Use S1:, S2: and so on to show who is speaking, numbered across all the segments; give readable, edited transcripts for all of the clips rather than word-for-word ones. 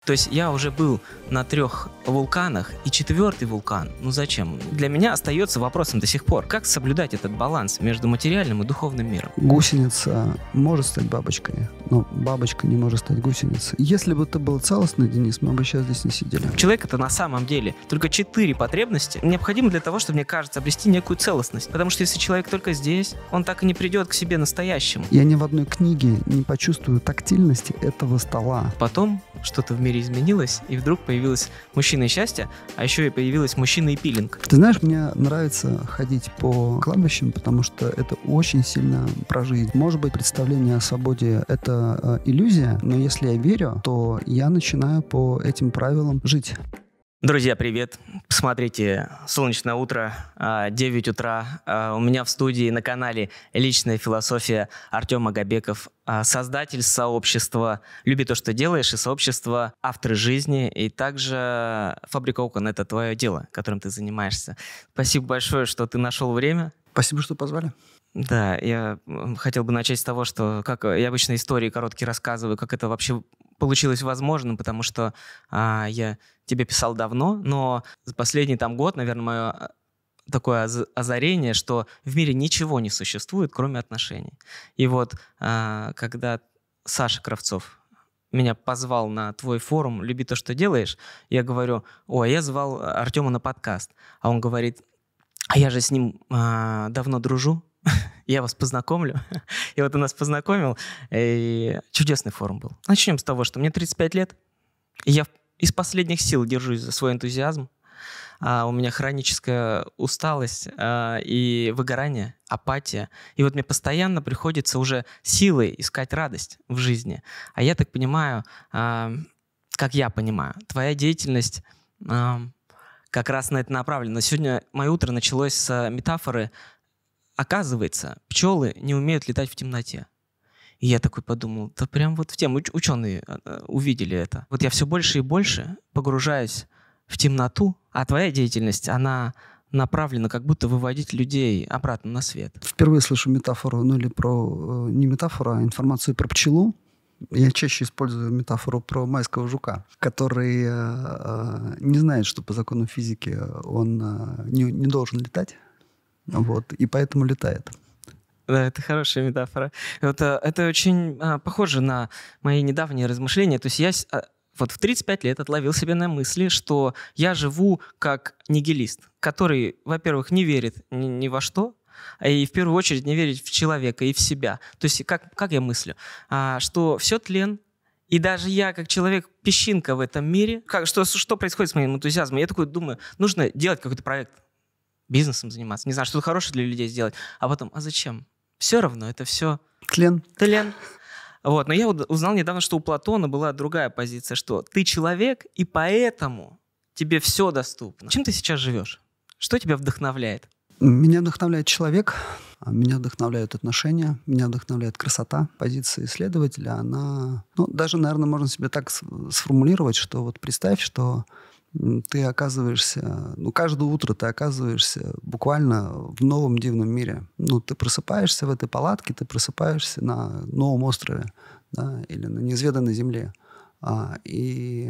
S1: То есть я уже был на 3 вулканах, и 4-й вулкан, ну зачем? Для меня остается вопросом до сих пор, как соблюдать этот баланс между материальным и духовным миром?
S2: Гусеница может стать бабочкой, но бабочка не может стать гусеницей. Если бы ты был целостный, Денис, мы бы сейчас здесь не сидели.
S1: Человек — это на самом деле только 4 потребности необходимы для того, чтобы, мне кажется, обрести некую целостность. Потому что если человек только здесь, он так и не придет к себе настоящему.
S2: Я ни в одной книге не почувствую тактильности этого стола.
S1: Потом что-то в мире изменилось, и вдруг появилось мужчина и счастье, а еще и появилось мужчина и пилинг.
S2: Ты знаешь, мне нравится ходить по кладбищам, потому что это очень сильно про жизнь. Может быть, представление о свободе — это иллюзия, но если я верю, то я начинаю по этим правилам жить.
S1: Друзья, привет! Смотрите, солнечное утро, 9 утра. У меня в студии на канале «Личная философия» Артем Агабеков, создатель сообщества «Люби то, что делаешь» и сообщества «Авторы жизни». И также «Фабрика окон» — это твое дело, которым ты занимаешься. Спасибо большое, что ты нашел время.
S2: Спасибо, что позвали.
S1: Да, я хотел бы начать с того, что, как я обычно истории короткие рассказываю, как это вообще получилось возможным, потому что я тебе писал давно, но за последний год, наверное, мое такое озарение, что в мире ничего не существует, кроме отношений. И вот когда Саша Кравцов меня позвал на твой форум «Люби то, что делаешь», я говорю: я звал Артема на подкаст. А он говорит: а я же с ним давно дружу, я вас познакомлю. И вот он нас познакомил, и чудесный форум был. Начнем с того, что мне 35 лет, и я из последних сил держусь за свой энтузиазм. У меня хроническая усталость и выгорание, апатия. И вот мне постоянно приходится уже силой искать радость в жизни. А я так понимаю, как я понимаю, твоя деятельность как раз на это направлена. Сегодня мое утро началось с метафоры. Оказывается, пчелы не умеют летать в темноте. И я такой подумал, да прям вот в тему. Ученые увидели это. Вот я все больше и больше погружаюсь в темноту, а твоя деятельность, она направлена как будто выводить людей обратно на свет.
S2: Впервые слышу метафору, не метафору, а информацию про пчелу. Я чаще использую метафору про майского жука, который не знает, что по закону физики он не должен летать. Вот, и поэтому летает.
S1: Да, это хорошая метафора. Это очень похоже на мои недавние размышления. То есть я вот в 35 лет отловил себя на мысли, что я живу как нигилист, который, во-первых, не верит ни во что, и в первую очередь не верит в человека и в себя. То есть как я мыслю? Что все тлен, и даже я, как человек, песчинка в этом мире. Что происходит с моим энтузиазмом? Я такой думаю, нужно делать какой-то проект, бизнесом заниматься, не знаю, что-то хорошее для людей сделать. А потом, зачем? Все равно, это все...
S2: Тлен.
S1: Вот. Но я узнал недавно, что у Платона была другая позиция, что ты человек, и поэтому тебе все доступно. Чем ты сейчас живешь? Что тебя вдохновляет?
S2: Меня вдохновляет человек, меня вдохновляют отношения, меня вдохновляет красота. Позиция исследователя, она... даже, наверное, можно себе так сформулировать, что вот представь, что ты оказываешься, каждое утро ты оказываешься буквально в новом дивном мире. Ты просыпаешься в этой палатке, ты просыпаешься на новом острове, да, или на неизведанной земле. И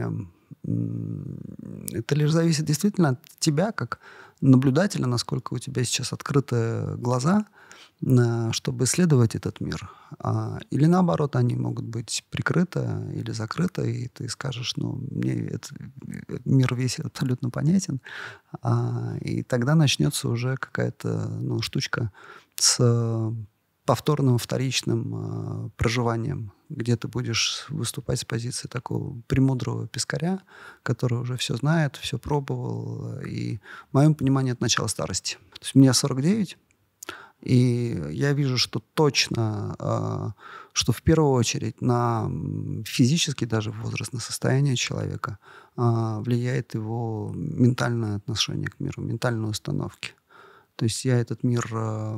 S2: это лишь зависит действительно от тебя, как наблюдателя, насколько у тебя сейчас открыты глаза, чтобы исследовать этот мир. Или наоборот, они могут быть прикрыты или закрыты, и ты скажешь, мне этот мир весь абсолютно понятен. И тогда начнется уже какая-то штучка с повторным, вторичным проживанием, где ты будешь выступать с позиции такого премудрого пескаря, который уже все знает, все пробовал. И в моем понимании это начало старости. То есть мне 49, и я вижу, что точно, что в первую очередь на физический даже возраст, на состояние человека влияет его ментальное отношение к миру, ментальные установки. То есть я этот мир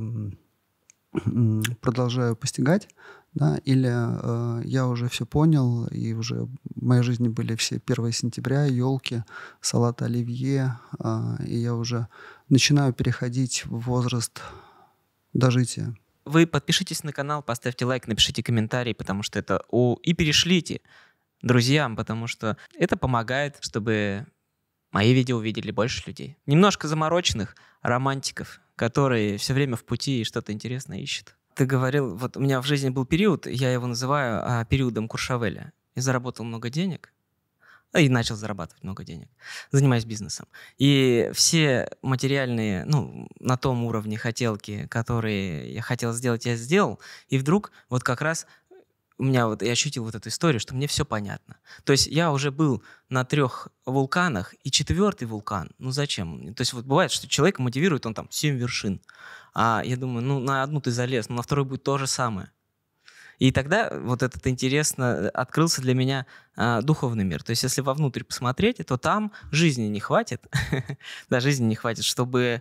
S2: продолжаю постигать, да, или я уже все понял, и уже в моей жизни были все 1 сентября, елки, салат оливье, и я уже начинаю переходить в возраст дожития.
S1: Вы подпишитесь на канал, поставьте лайк, напишите комментарий, потому что это... И перешлите друзьям, потому что это помогает, чтобы мои видео увидели больше людей. Немножко замороченных романтиков, которые все время в пути и что-то интересное ищут. Ты говорил, вот у меня в жизни был период, я его называю периодом Куршавеля. Я заработал много денег, и начал зарабатывать много денег, занимаясь бизнесом. И все материальные, на том уровне хотелки, которые я хотел сделать, я сделал. И вдруг вот как раз я ощутил вот эту историю, что мне все понятно. То есть я уже был на 3 вулканах, и 4-й вулкан, зачем? То есть вот бывает, что человека мотивирует, он там 7 вершин. А я думаю, на одну ты залез, на второй будет то же самое. И тогда вот этот интересно открылся для меня духовный мир. То есть если вовнутрь посмотреть, то там жизни не хватит, да, жизни не хватит, чтобы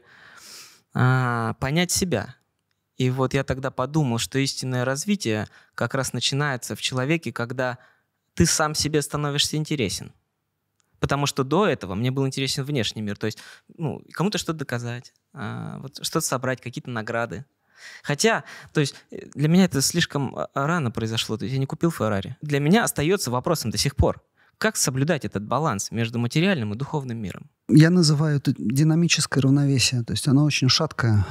S1: понять себя. И вот я тогда подумал, что истинное развитие как раз начинается в человеке, когда ты сам себе становишься интересен. Потому что до этого мне был интересен внешний мир. То есть кому-то что-то доказать, что-то собрать, какие-то награды. Хотя, то есть для меня это слишком рано произошло. То есть я не купил Феррари. Для меня остается вопросом до сих пор. Как соблюдать этот баланс между материальным и духовным миром?
S2: Я называю это динамическое равновесие. То есть оно очень шаткое.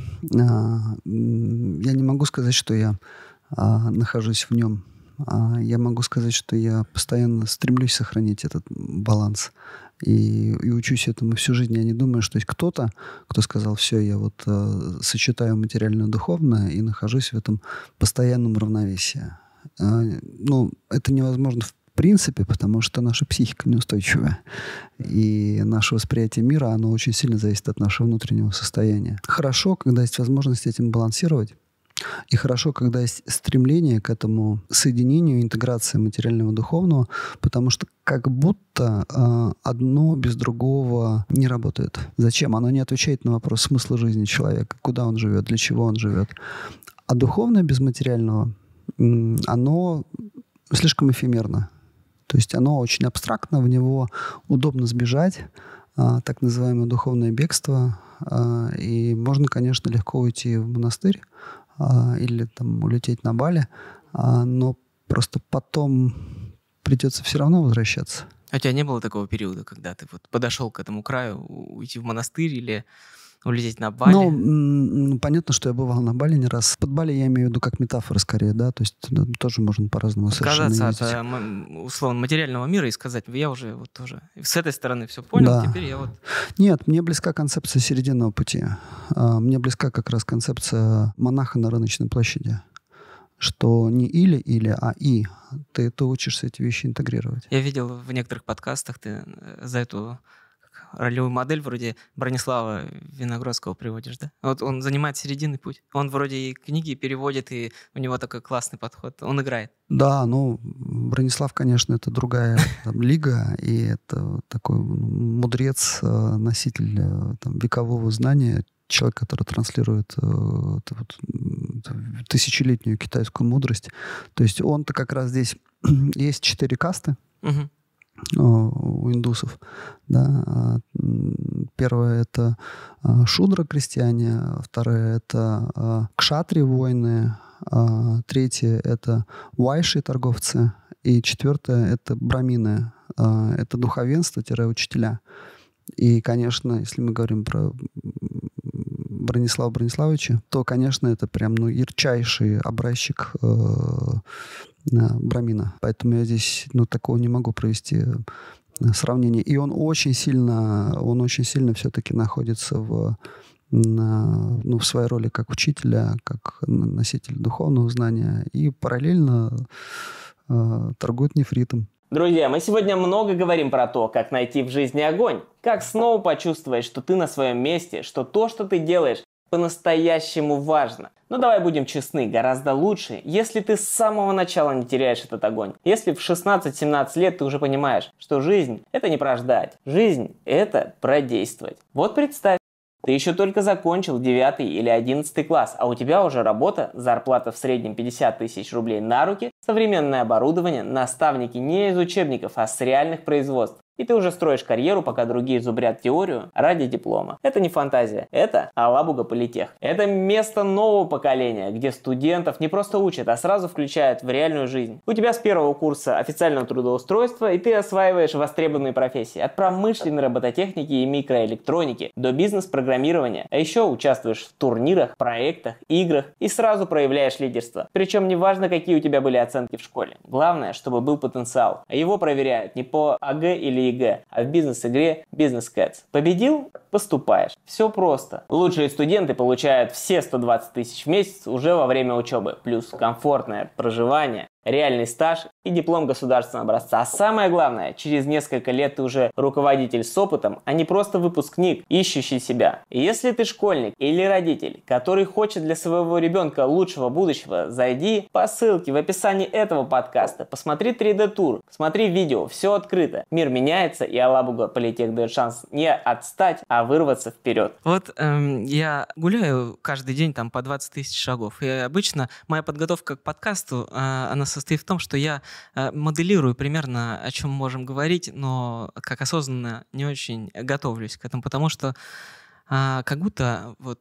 S2: Я не могу сказать, что я нахожусь в нем. Я могу сказать, что я постоянно стремлюсь сохранить этот баланс. И учусь этому всю жизнь. Я не думаю, что есть кто-то, кто сказал, все, я сочетаю материальное и духовное и нахожусь в этом постоянном равновесии. Это невозможно в принципе, потому что наша психика неустойчивая. И наше восприятие мира, оно очень сильно зависит от нашего внутреннего состояния. Хорошо, когда есть возможность этим балансировать. И хорошо, когда есть стремление к этому соединению, интеграции материального и духовного, потому что как будто одно без другого не работает. Зачем? Оно не отвечает на вопрос смысла жизни человека, куда он живет, для чего он живет. А духовное без материального, оно слишком эфемерно. То есть оно очень абстрактно, в него удобно сбежать, так называемое духовное бегство. И можно, конечно, легко уйти в монастырь, или улететь на Бали, но просто потом придется все равно возвращаться.
S1: А у тебя не было такого периода, когда ты подошел к этому краю, уйти в монастырь или улететь на Бали?
S2: Понятно, что я бывал на Бали не раз. Под Бали я имею в виду как метафора скорее, да, то есть тоже можно по-разному совершенно ездить.
S1: Отказаться от, условно, материального мира и сказать, я уже тоже с этой стороны все понял,
S2: да.
S1: Теперь я
S2: Нет, мне близка концепция серединного пути. Мне близка как раз концепция монаха на рыночной площади. Что не или, а и. Ты учишься эти вещи интегрировать.
S1: Я видел в некоторых подкастах, ты за эту ролевую модель вроде Бронислава Виноградского приводишь, да? Вот он занимает серединный путь. Он вроде и книги переводит, и у него такой классный подход. Он играет.
S2: Да, Бронислав, конечно, это другая лига, и это такой мудрец, носитель векового знания, человек, который транслирует тысячелетнюю китайскую мудрость. То есть он-то как раз здесь... Есть 4 касты.
S1: Угу.
S2: У индусов. Да. Первое — это шудра крестьяне, второе — это кшатри воины, третье — это вайши торговцы, и четвертое — это брамины, это духовенство-учителя. И, конечно, если мы говорим про Бронислава Брониславовича, то, конечно, это прям ярчайший образчик брамина. Поэтому я здесь такого не могу провести сравнение. И он очень сильно все-таки находится в своей роли как учителя, как носитель духовного знания, и параллельно торгует нефритом.
S3: Друзья, мы сегодня много говорим про то, как найти в жизни огонь, как снова почувствовать, что ты на своем месте, что то, что ты делаешь, по-настоящему важно. Но давай будем честны, гораздо лучше, если ты с самого начала не теряешь этот огонь. Если в 16-17 лет ты уже понимаешь, что жизнь – это не про ждать, жизнь – это про действовать. Вот представь, ты еще только закончил 9 или 11 класс, а у тебя уже работа, зарплата в среднем 50 тысяч рублей на руки, современное оборудование, наставники не из учебников, а с реальных производств. И ты уже строишь карьеру, пока другие зубрят теорию ради диплома. Это не фантазия, это Алабуга Политех. Это место нового поколения, где студентов не просто учат, а сразу включают в реальную жизнь. У тебя с первого курса официального трудоустройства, и ты осваиваешь востребованные профессии. От промышленной робототехники и микроэлектроники до бизнес-программирования. А еще участвуешь в турнирах, проектах, играх и сразу проявляешь лидерство. Причем неважно, какие у тебя были оценки в школе. Главное, чтобы был потенциал. А его проверяют не по АГ или ЕГЭ, а в бизнес-игре Business Cats. Победил? Поступаешь. Все просто. Лучшие студенты получают все 120 тысяч в месяц уже во время учебы. Плюс комфортное проживание, реальный стаж и диплом государственного образца. А самое главное, через несколько лет ты уже руководитель с опытом, а не просто выпускник, ищущий себя. И если ты школьник или родитель, который хочет для своего ребенка лучшего будущего, зайди по ссылке в описании этого подкаста, посмотри 3D-тур, смотри видео, все открыто. Мир меняется, и Алабуга Политех дает шанс не отстать, а вырваться вперед.
S1: Вот я гуляю каждый день там по 20 тысяч шагов, и обычно моя подготовка к подкасту, она состоит в том, что я моделирую примерно, о чем можем говорить, но как осознанно не очень готовлюсь к этому, потому что как будто вот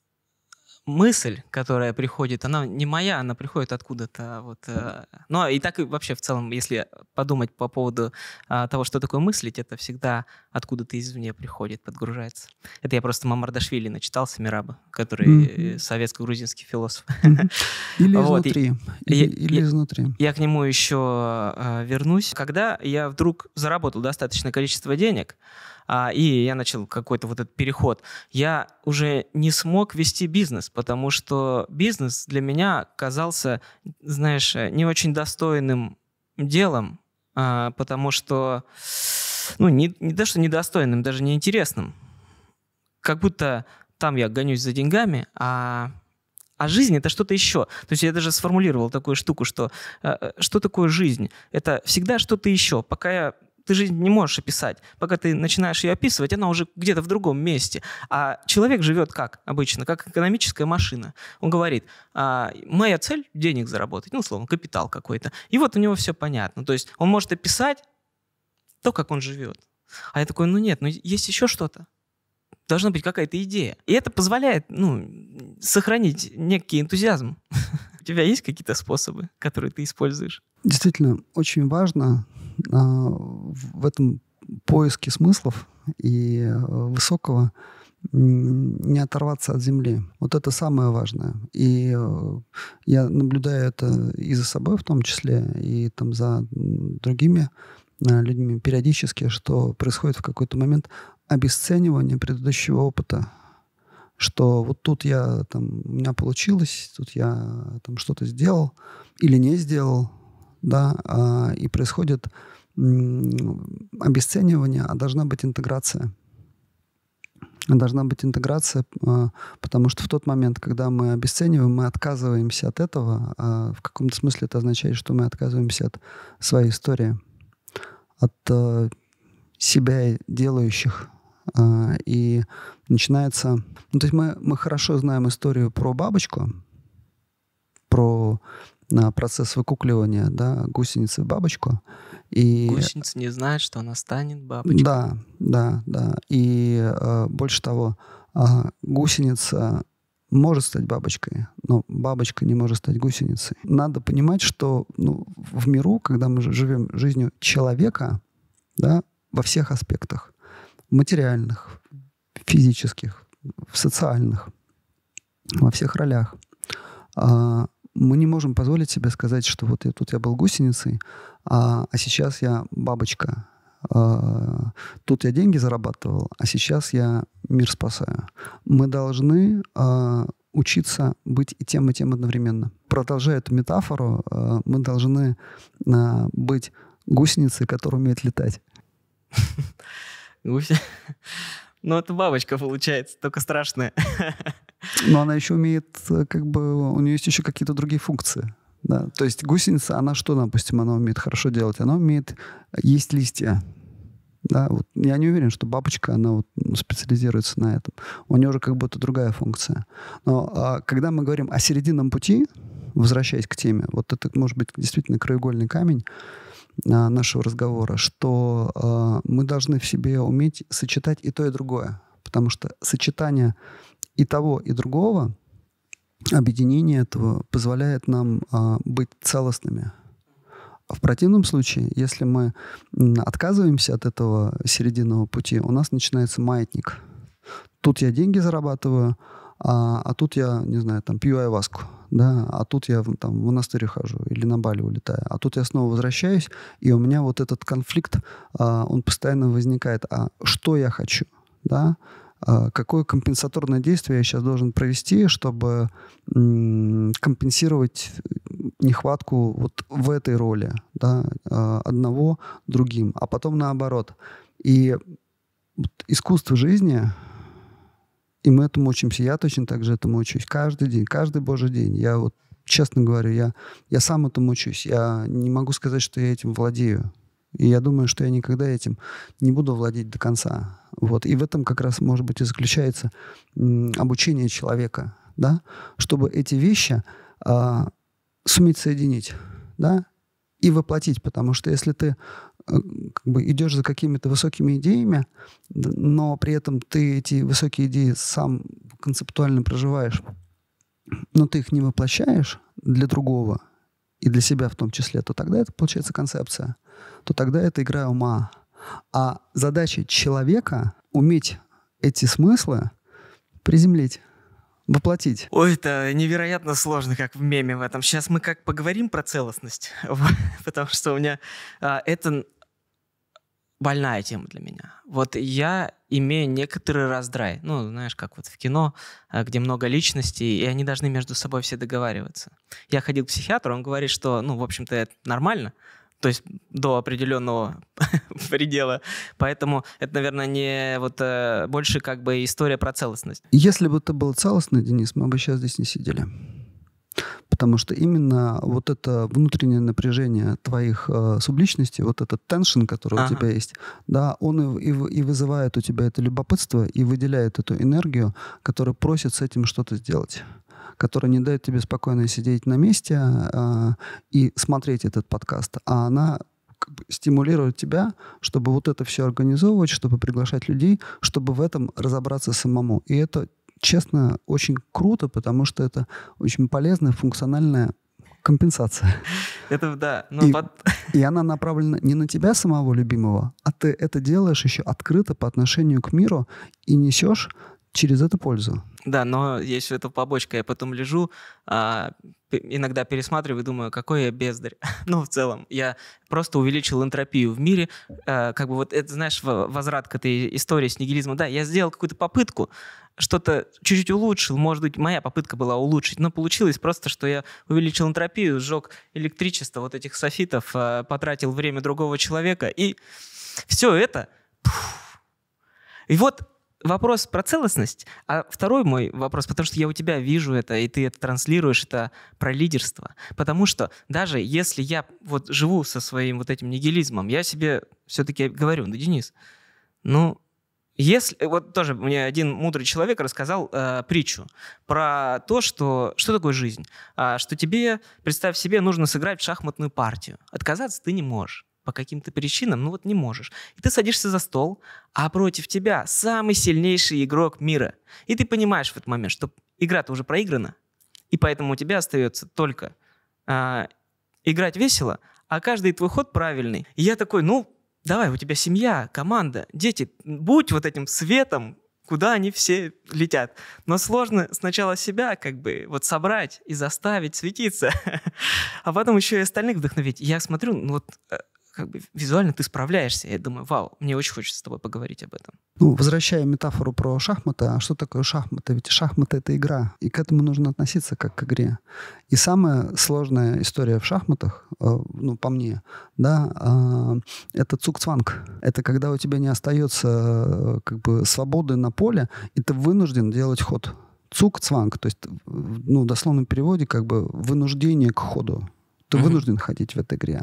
S1: мысль, которая приходит, она не моя, она приходит откуда-то. Вот, ну и так и вообще в целом, если подумать по поводу того, что такое мыслить, это всегда откуда-то извне приходит, подгружается. Это я просто Мамардашвили начитался, Мираба, который советско-грузинский философ.
S2: Или изнутри. Или изнутри.
S1: Я к нему еще вернусь. Когда я вдруг заработал достаточное количество денег, и я начал какой-то вот этот переход, я уже не смог вести бизнес, потому что бизнес для меня казался, знаешь, не очень достойным делом, потому что, ну, не то, что недостойным, даже неинтересным. Как будто там я гонюсь за деньгами, а жизнь — это что-то еще. То есть я даже сформулировал такую штуку, что такое жизнь? Это всегда что-то еще. Ты жизнь не можешь описать. Пока ты начинаешь ее описывать, она уже где-то в другом месте. А человек живет как обычно, как экономическая машина. Он говорит, моя цель — денег заработать, ну, условно, капитал какой-то. И вот у него все понятно. То есть он может описать то, как он живет. А я такой, нет, есть еще что-то. Должна быть какая-то идея. И это позволяет, сохранить некий энтузиазм. У тебя есть какие-то способы, которые ты используешь?
S2: Действительно, очень важно в этом поиске смыслов и высокого не оторваться от земли. Вот это самое важное. И я наблюдаю это и за собой в том числе, и там за другими людьми периодически, что происходит в какой-то момент обесценивание предыдущего опыта. Что вот тут у меня получилось, тут я там что-то сделал или не сделал, да, и происходит обесценивание, а должна быть интеграция. Должна быть интеграция, потому что в тот момент, когда мы обесцениваем, мы отказываемся от этого, в каком-то смысле это означает, что мы отказываемся от своей истории, от себя делающих. И начинается... то есть мы хорошо знаем историю про бабочку, про процесс выкукливания, да, гусеницы в бабочку. И...
S1: Гусеница не знает, что она станет бабочкой.
S2: Да. И больше того, гусеница может стать бабочкой, но бабочка не может стать гусеницей. Надо понимать, что в миру, когда мы живем жизнью человека, да, во всех аспектах, материальных, физических, социальных, во всех ролях, мы не можем позволить себе сказать, что вот тут я был гусеницей, а сейчас я бабочка. Тут я деньги зарабатывал, а сейчас я мир спасаю. Мы должны учиться быть и тем одновременно. Продолжая эту метафору, мы должны быть гусеницей, которая умеет летать.
S1: Ну, это бабочка получается, только страшная.
S2: Но она еще умеет, у нее есть еще какие-то другие функции. Да? То есть гусеница, она что, допустим, она умеет хорошо делать? Она умеет есть листья. Да? Вот я не уверен, что бабочка, она специализируется на этом. У нее уже как будто другая функция. Но когда мы говорим о серединном пути, возвращаясь к теме, вот это может быть действительно краеугольный камень, нашего разговора, что мы должны в себе уметь сочетать и то, и другое. Потому что сочетание и того, и другого, объединение этого позволяет нам быть целостными. В противном случае, если мы отказываемся от этого серединного пути, у нас начинается маятник. Тут я деньги зарабатываю, а тут я, не знаю, там, пью айваску, да, а тут я там, в монастырь хожу или на Бали улетаю, а тут я снова возвращаюсь, и у меня вот этот конфликт, он постоянно возникает. А что я хочу, да? Какое компенсаторное действие я сейчас должен провести, чтобы компенсировать нехватку вот в этой роли, да, одного другим, а потом наоборот. И искусство жизни, и мы этому учимся, я точно так же этому учусь каждый день, каждый божий день. Я вот, честно говорю, я сам этому учусь. Я не могу сказать, что я этим владею. И я думаю, что я никогда этим не буду владеть до конца. Вот. И в этом как раз, может быть, и заключается обучение человека, да? Чтобы эти вещи суметь соединить, да? И воплотить. Потому что если ты как бы идешь за какими-то высокими идеями, но при этом ты эти высокие идеи сам концептуально проживаешь, но ты их не воплощаешь для другого и для себя в том числе, то тогда это получается концепция. То тогда это игра ума. А задача человека — уметь эти смыслы приземлить, воплотить.
S1: Ой, это невероятно сложно, как в меме в этом. Сейчас мы как поговорим про целостность, потому что у меня это больная тема для меня. Вот я имею некоторый раздрай. Ну, знаешь, как вот в кино, где много личностей, и они должны между собой все договариваться. Я ходил к психиатру, он говорит, что, ну, в общем-то, это нормально, то есть до определенного предела. Поэтому это, наверное, не вот больше как бы история про целостность.
S2: Если бы ты был целостный, Денис, мы бы сейчас здесь не сидели. Потому что именно вот это внутреннее напряжение твоих субличностей, вот этот теншн, который у тебя есть, да, он и вызывает у тебя это любопытство и выделяет эту энергию, которая просит с этим что-то сделать, которая не дает тебе спокойно сидеть на месте и смотреть этот подкаст, а она как бы стимулирует тебя, чтобы вот это все организовывать, чтобы приглашать людей, чтобы в этом разобраться самому. И это, честно, очень круто, потому что это очень полезная, функциональная компенсация.
S1: Это да.
S2: И она направлена не на тебя самого любимого, а ты это делаешь еще открыто по отношению к миру и несешь через это пользу.
S1: Да, но есть эта побочка. Я потом лежу, иногда пересматриваю и думаю, какой я бездарь. Ну, в целом, я просто увеличил энтропию в мире. Как бы вот это, знаешь, возврат к этой истории с нигилизмом. Да, я сделал какую-то попытку, что-то чуть-чуть улучшил. Может быть, моя попытка была улучшить, но получилось просто, что я увеличил энтропию, сжег электричество вот этих софитов, потратил время другого человека, и все это... И вот вопрос про целостность. А второй мой вопрос, потому что я у тебя вижу это, и ты это транслируешь, это про лидерство. Потому что даже если я вот живу со своим вот этим нигилизмом, я себе все-таки говорю, да, Денис, ну, если... Вот тоже мне один мудрый человек рассказал притчу про то, что такое жизнь. Что тебе, представь себе, нужно сыграть в шахматную партию. Отказаться ты не можешь. По каким-то причинам, ну вот не можешь. И ты садишься за стол, а против тебя самый сильнейший игрок мира. И ты понимаешь в этот момент, что игра-то уже проиграна, и поэтому у тебя остается только играть весело, а каждый твой ход правильный. И я такой, ну, давай, у тебя семья, команда, дети, будь вот этим светом, куда они все летят. Но сложно сначала себя как бы вот собрать и заставить светиться, а потом еще и остальных вдохновить. Я смотрю, ну вот... как бы визуально ты справляешься. Я думаю, вау, мне очень хочется с тобой поговорить об этом.
S2: Ну, возвращая метафору про шахматы, а что такое шахматы? Ведь шахматы — это игра, и к этому нужно относиться как к игре. И самая сложная история в шахматах, ну, по мне, да, это цугцванг. Это когда у тебя не остается как бы свободы на поле, и ты вынужден делать ход. Цугцванг, то есть, ну, в дословном переводе как бы вынуждение к ходу. Ты вынужден ходить в этой игре.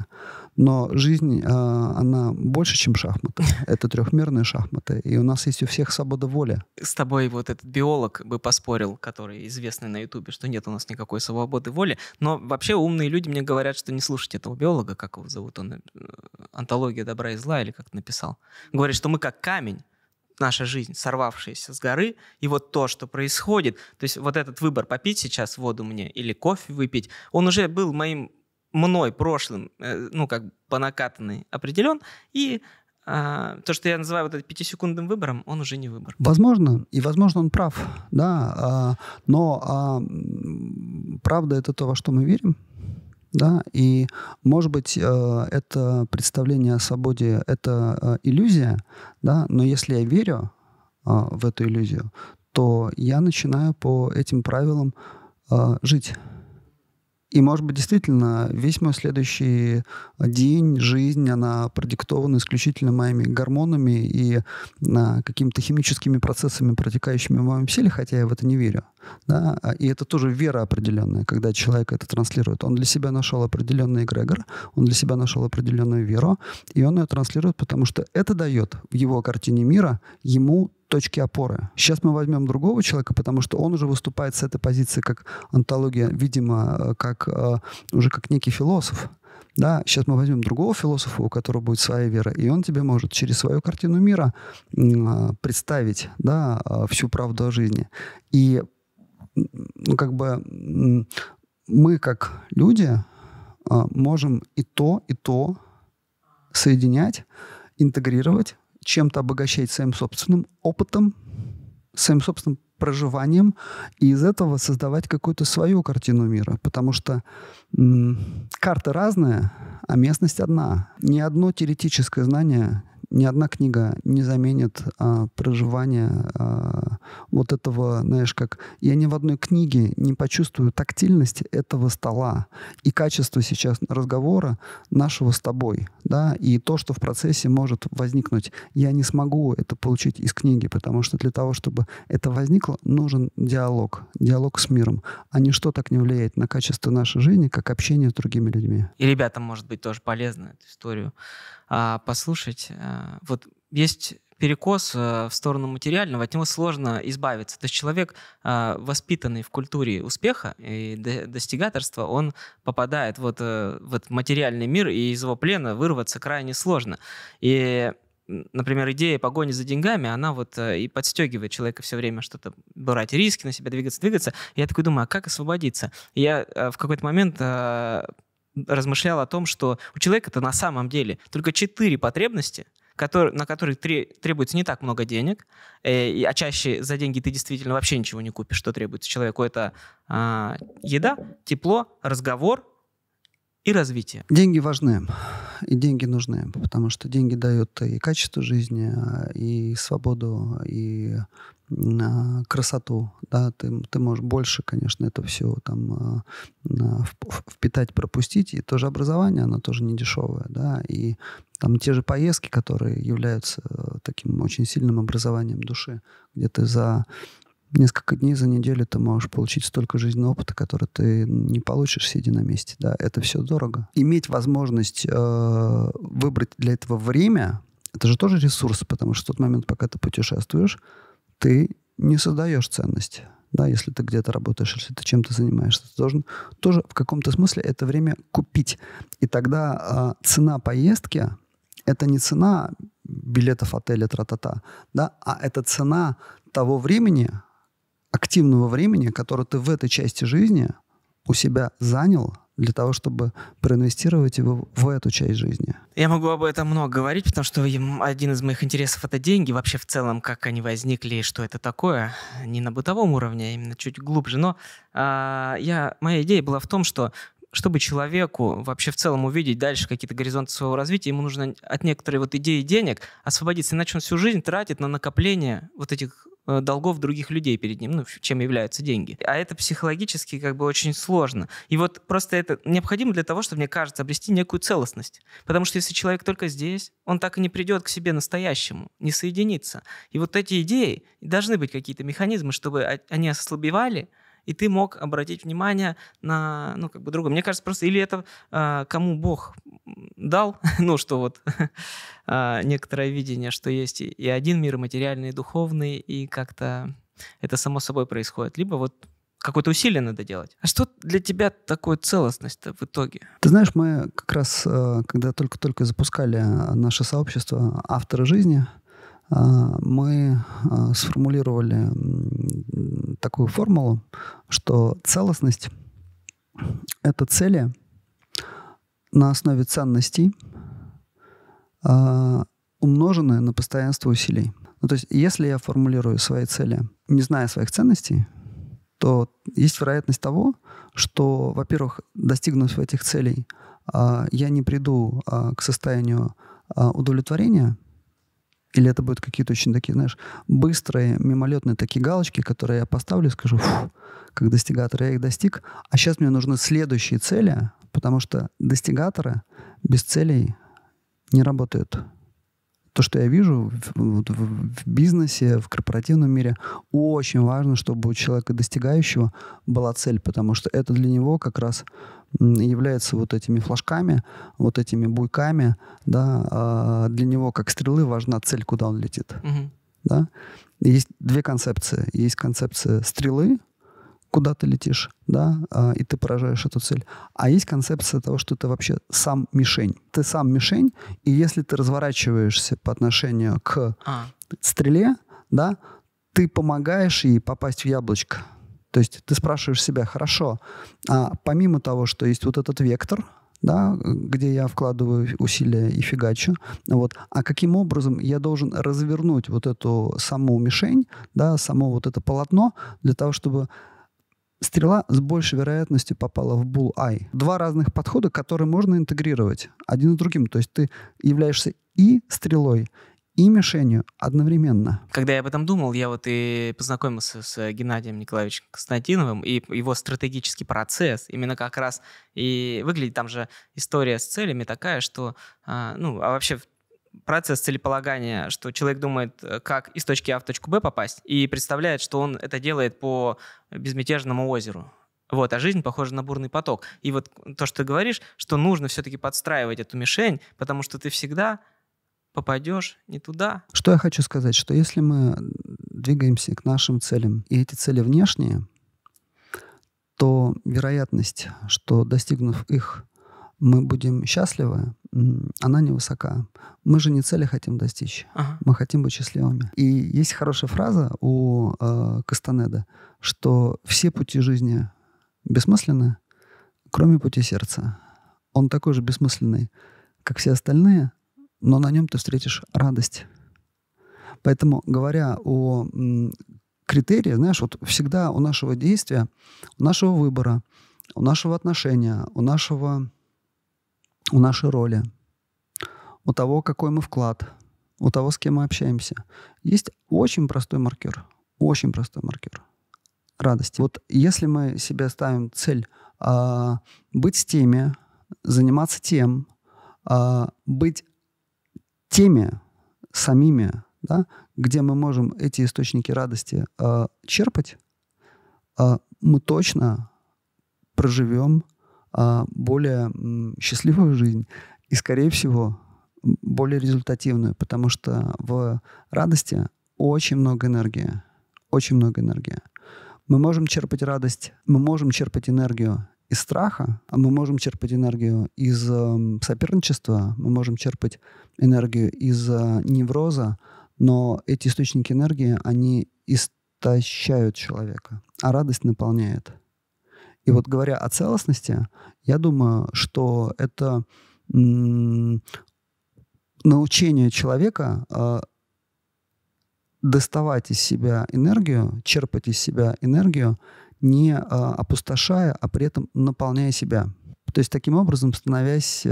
S2: Но жизнь, она больше, чем шахматы. Это трехмерные шахматы. И у нас есть у всех свобода воли.
S1: С тобой вот этот биолог бы поспорил, который известный на Ютубе, что нет у нас никакой свободы воли. Но вообще умные люди мне говорят, что не слушайте этого биолога, как его зовут, он «Антология добра и зла» или как написал. Говорит, что мы как камень, наша жизнь, сорвавшаяся с горы, и вот то, что происходит, то есть вот этот выбор, попить сейчас воду мне или кофе выпить, он уже был мной прошлым, ну, как по накатанной определен, и то, что я называю вот этим 5-секундным выбором, он уже не выбор.
S2: Возможно, и возможно он прав, да, но правда это то, во что мы верим, да, и, может быть, это представление о свободе, это иллюзия, да, но если я верю в эту иллюзию, то я начинаю по этим правилам жить. И, может быть, действительно, весь мой следующий день, жизнь, она продиктована исключительно моими гормонами и какими-то химическими процессами, протекающими в моем теле, хотя я в это не верю. Да? И это тоже вера определенная, когда человек это транслирует. Он для себя нашел определенный эгрегор, он для себя нашел определенную веру, и он ее транслирует, потому что это дает в его картине мира ему точки опоры. Сейчас мы возьмем другого человека, потому что он уже выступает с этой позиции как антология, видимо, уже как некий философ. Да, сейчас мы возьмем другого философа, у которого будет своя вера, и он тебе может через свою картину мира представить, да, всю правду о жизни. И мы, как люди, можем и то соединять, интегрировать, чем-то обогащать своим собственным опытом, своим собственным проживанием, и из этого создавать какую-то свою картину мира. Потому что карта разная, а местность одна. Ни одно теоретическое знание, ни одна книга не заменит проживание вот этого, знаешь, как... Я ни в одной книге не почувствую тактильность этого стола и качество сейчас разговора нашего с тобой, да, и то, что в процессе может возникнуть. Я не смогу это получить из книги, потому что для того, чтобы это возникло, нужен диалог с миром, а ничто так не влияет на качество нашей жизни, как общение с другими людьми.
S1: И ребятам, может быть, тоже полезно эту историю послушать. Вот есть перекос в сторону материального, от него сложно избавиться. То есть человек, воспитанный в культуре успеха и достигаторства, он попадает в материальный мир, и из его плена вырваться крайне сложно. И, например, идея погони за деньгами, она и подстегивает человека все время что-то брать риски на себя, двигаться. И я такой думаю, а как освободиться? И я в какой-то момент размышлял о том, что у человека-то на самом деле только 4 потребности, на которые требуется не так много денег, а чаще за деньги ты действительно вообще ничего не купишь, что требуется человеку. Это еда, тепло, разговор и развитие.
S2: Деньги важны, и деньги нужны, потому что деньги дают и качество жизни, и свободу, и красоту. Да? Ты можешь больше, конечно, это все там впитать, пропустить. И тоже образование, оно тоже не дешевое. Да? И там те же поездки, которые являются таким очень сильным образованием души, где ты за несколько дней, за неделю ты можешь получить столько жизненного опыта, который ты не получишь, сидя на месте. Да? Это все дорого. Иметь возможность выбрать для этого время, это же тоже ресурс, потому что в тот момент, пока ты путешествуешь, ты не создаешь ценность. Да, если ты где-то работаешь, если ты чем-то занимаешься, ты должен тоже в каком-то смысле это время купить. И тогда цена поездки — это не цена билетов отеля тра-та-та, да, а это цена того времени, активного времени, которое ты в этой части жизни у себя занял для того, чтобы проинвестировать его в эту часть жизни.
S1: Я могу об этом много говорить, потому что один из моих интересов — это деньги. Вообще в целом, как они возникли и что это такое. Не на бытовом уровне, а именно чуть глубже. Но моя идея была в том, что чтобы человеку вообще в целом увидеть дальше какие-то горизонты своего развития, ему нужно от некоторой идеи денег освободиться, иначе он всю жизнь тратит на накопление этих долгов других людей перед ним, чем являются деньги. А это психологически очень сложно. И просто это необходимо для того, чтобы, мне кажется, обрести некую целостность. Потому что если человек только здесь, он так и не придет к себе настоящему, не соединится. И эти идеи, должны быть какие-то механизмы, чтобы они ослабевали, и ты мог обратить внимание на, другое. Мне кажется, просто или это кому Бог дал, что вот некоторое видение, что есть и один мир, и материальный, и духовный, и как-то это само собой происходит. Либо вот какое-то усилие надо делать. А что для тебя такое целостность-то в итоге?
S2: Ты знаешь, мы как раз, когда только-только запускали наше сообщество «Авторы жизни», мы сформулировали такую формулу, что целостность — это цели на основе ценностей, умноженные на постоянство усилий. То есть если я формулирую свои цели, не зная своих ценностей, то есть вероятность того, что, во-первых, достигнув этих целей, я не приду к состоянию удовлетворения, или это будут какие-то очень такие, знаешь, быстрые, мимолетные такие галочки, которые я поставлю и скажу, как достигатор, я их достиг, а сейчас мне нужны следующие цели, потому что достигаторы без целей не работают. То, что я вижу в бизнесе, в корпоративном мире, очень важно, чтобы у человека достигающего была цель, потому что это для него как раз является вот этими флажками, вот этими буйками, да, для него как стрелы важна цель, куда он летит. Да? Есть две концепции. Есть концепция стрелы, куда ты летишь, да, и ты поражаешь эту цель. А есть концепция того, что ты вообще сам мишень. Ты сам мишень, и если ты разворачиваешься по отношению к стреле, да, ты помогаешь ей попасть в яблочко. То есть ты спрашиваешь себя, хорошо, помимо того, что есть вот этот вектор, да, где я вкладываю усилия и фигачу, вот, а каким образом я должен развернуть вот эту саму мишень, да, само вот это полотно для того, чтобы стрела с большей вероятностью попала в bull-eye. Два разных подхода, которые можно интегрировать один с другим. То есть ты являешься и стрелой, и мишенью одновременно.
S1: Когда я об этом думал, я вот и познакомился с Геннадием Николаевичем Константиновым, и его стратегический процесс именно как раз и выглядит, там же история с целями такая, что, вообще процесс целеполагания, что человек думает, как из точки А в точку Б попасть, и представляет, что он это делает по безмятежному озеру. Вот, а жизнь похожа на бурный поток. И вот то, что ты говоришь, что нужно все-таки подстраивать эту мишень, потому что ты всегда попадешь не туда.
S2: Что я хочу сказать, что если мы двигаемся к нашим целям, и эти цели внешние, то вероятность, что, достигнув их, мы будем счастливы, она невысока. Мы же не цели хотим достичь. Мы хотим быть счастливыми. И есть хорошая фраза у Кастанеды, что все пути жизни бессмысленны, кроме пути сердца. Он такой же бессмысленный, как все остальные, но на нем ты встретишь радость. Поэтому, говоря о критерии, знаешь, вот всегда у нашего действия, у нашего выбора, у нашего отношения, у нашей роли, у того, какой мы вклад, у того, с кем мы общаемся, есть очень простой маркер. Очень простой маркер радости. Вот если мы себе ставим цель быть с теми, заниматься тем, быть теми самими, да, где мы можем эти источники радости черпать, мы точно проживем более счастливую жизнь и, скорее всего, более результативную, потому что в радости очень много энергии. Очень много энергии. Мы можем черпать радость, мы можем черпать энергию из страха, а мы можем черпать энергию из соперничества, мы можем черпать энергию из невроза, но эти источники энергии, они истощают человека, а радость наполняет. И вот говоря о целостности, я думаю, что это научение человека доставать из себя энергию, черпать из себя энергию, не опустошая, а при этом наполняя себя. То есть таким образом становясь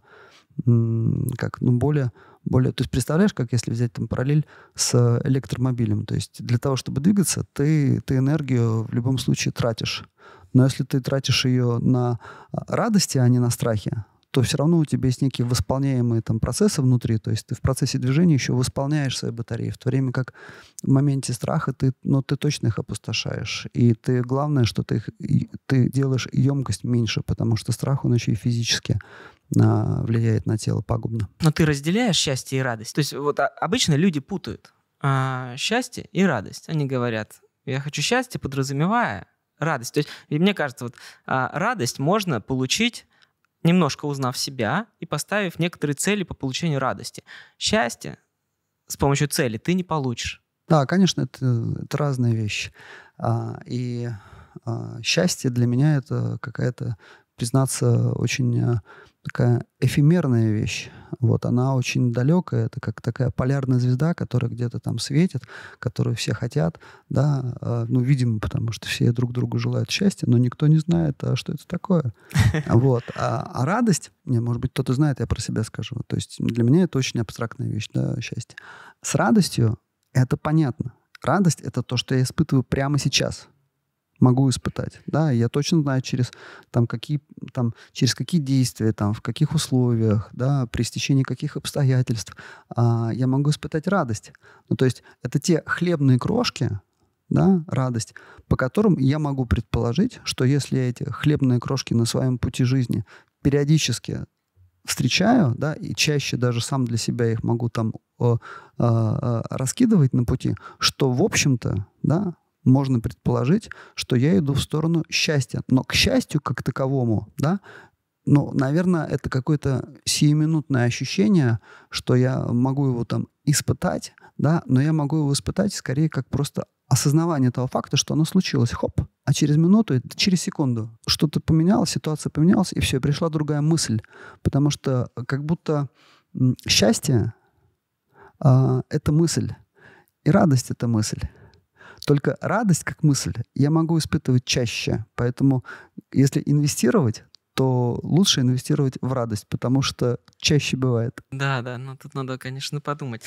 S2: более... То есть представляешь, как если взять там параллель с электромобилем. То есть для того, чтобы двигаться, ты энергию в любом случае тратишь. Но если ты тратишь ее на радости, а не на страхе, то все равно у тебя есть некие восполняемые там процессы внутри, то есть ты в процессе движения еще восполняешь свои батареи, в то время как в моменте страха ты точно их опустошаешь. И главное, что ты делаешь емкость меньше, потому что страх, он еще и физически влияет на тело пагубно.
S1: Но ты разделяешь счастье и радость? То есть вот обычно люди путают счастье и радость. Они говорят, я хочу счастье, подразумевая радость. То есть, и мне кажется, вот радость можно получить, немножко узнав себя и поставив некоторые цели по получению радости. Счастье с помощью цели ты не получишь.
S2: Да, конечно, это разные вещи. И счастье для меня это какая-то, признаться, очень такая эфемерная вещь. Вот, она очень далекая, это как такая полярная звезда, которая где-то там светит, которую все хотят, да, видимо, потому что все друг другу желают счастья, но никто не знает, что это такое. Вот. А радость, может быть, кто-то знает, я про себя скажу, то есть для меня это очень абстрактная вещь, да, счастье. С радостью это понятно. Радость — это то, что я испытываю прямо сейчас. Могу испытать, да, я точно знаю, через какие действия, в каких условиях, да, при стечении каких обстоятельств я могу испытать радость. Ну, то есть это те хлебные крошки, да, радость, по которым я могу предположить, что если я эти хлебные крошки на своем пути жизни периодически встречаю, да, и чаще даже сам для себя их могу раскидывать на пути, что, в общем-то, да, можно предположить, что я иду в сторону счастья. Но к счастью как таковому, да, наверное, это какое-то сиюминутное ощущение, что я могу его испытать, да, но я могу его испытать скорее как просто осознавание того факта, что оно случилось, хоп, а через минуту, через секунду что-то поменялось, ситуация поменялась, и все, пришла другая мысль. Потому что как будто счастье это мысль, и радость — это мысль. Только радость как мысль я могу испытывать чаще. Поэтому если инвестировать, то лучше инвестировать в радость, потому что чаще бывает.
S1: Да, но тут надо, конечно, подумать.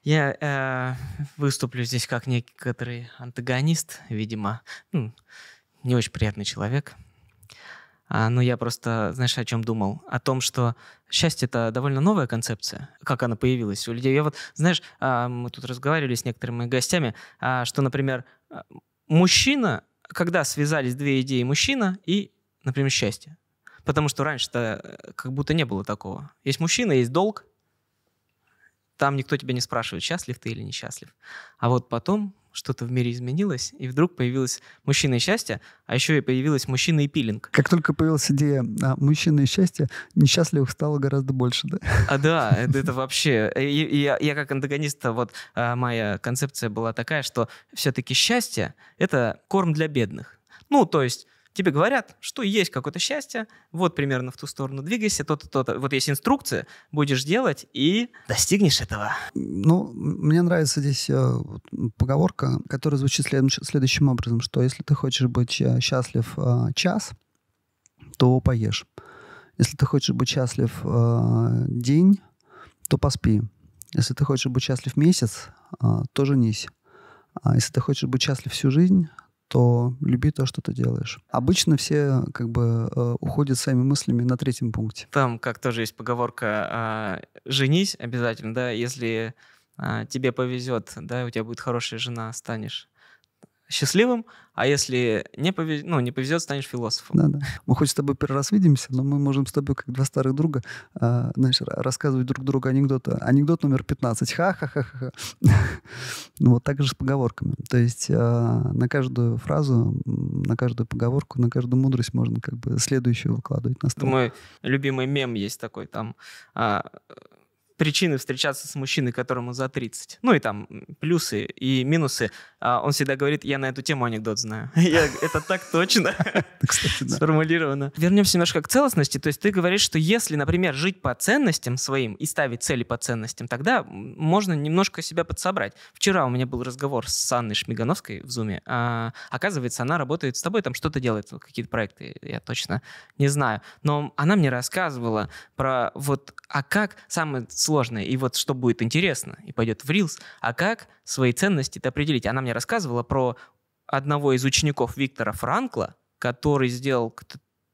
S1: Я выступлю здесь как некоторый антагонист, видимо. Не очень приятный человек. Но я просто, знаешь, о чем думал? О том, что счастье — это довольно новая концепция, как она появилась у людей. Я вот, знаешь, мы тут разговаривали с некоторыми гостями, что, например, мужчина, когда связались две идеи мужчина и, например, счастье. Потому что раньше-то как будто не было такого. Есть мужчина, есть долг. Там никто тебя не спрашивает, счастлив ты или несчастлив. А вот потом что-то в мире изменилось, и вдруг появилось мужчина и счастье, а еще и появилось мужчина и пилинг.
S2: Как только появилась идея мужчины и счастья, несчастливых стало гораздо больше, да?
S1: Да, это вообще... Я как антагонист, моя концепция была такая, что все-таки счастье — это корм для бедных. То есть тебе говорят, что есть какое-то счастье, вот примерно в ту сторону двигайся, то-то, то-то. Вот есть инструкция, будешь делать и достигнешь этого.
S2: Мне нравится здесь поговорка, которая звучит следующим образом, что если ты хочешь быть счастлив час, то поешь. Если ты хочешь быть счастлив день, то поспи. Если ты хочешь быть счастлив месяц, то женись. А если ты хочешь быть счастлив всю жизнь, то люби то, что ты делаешь. Обычно все уходят своими мыслями на третьем пункте.
S1: Там как тоже есть поговорка «женись обязательно», да, если тебе повезет, да, у тебя будет хорошая жена, станешь счастливым, а если не повезет, станешь философом.
S2: Да. Мы хоть с тобой первый раз видимся, но мы можем с тобой, как два старых друга, рассказывать друг другу анекдоты. Анекдот номер 15. Ха-ха-ха-ха. Вот так же с поговорками. То есть на каждую фразу, на каждую поговорку, на каждую мудрость можно следующую выкладывать на стол.
S1: Мой любимый мем есть такой, там... причины встречаться с мужчиной, которому за 30. И там плюсы и минусы. Он всегда говорит, я на эту тему анекдот знаю. Это так точно сформулировано. Вернемся немножко к целостности. То есть ты говоришь, что если, например, жить по ценностям своим и ставить цели по ценностям, тогда можно немножко себя подсобрать. Вчера у меня был разговор с Анной Шмигановской в Zoom. Оказывается, она работает с тобой, там что-то делает, какие-то проекты, я точно не знаю. Но она мне рассказывала про как самое сложное, и что будет интересно, и пойдет в Reels, как свои ценности-то определить. Она мне рассказывала про одного из учеников Виктора Франкла, который сделал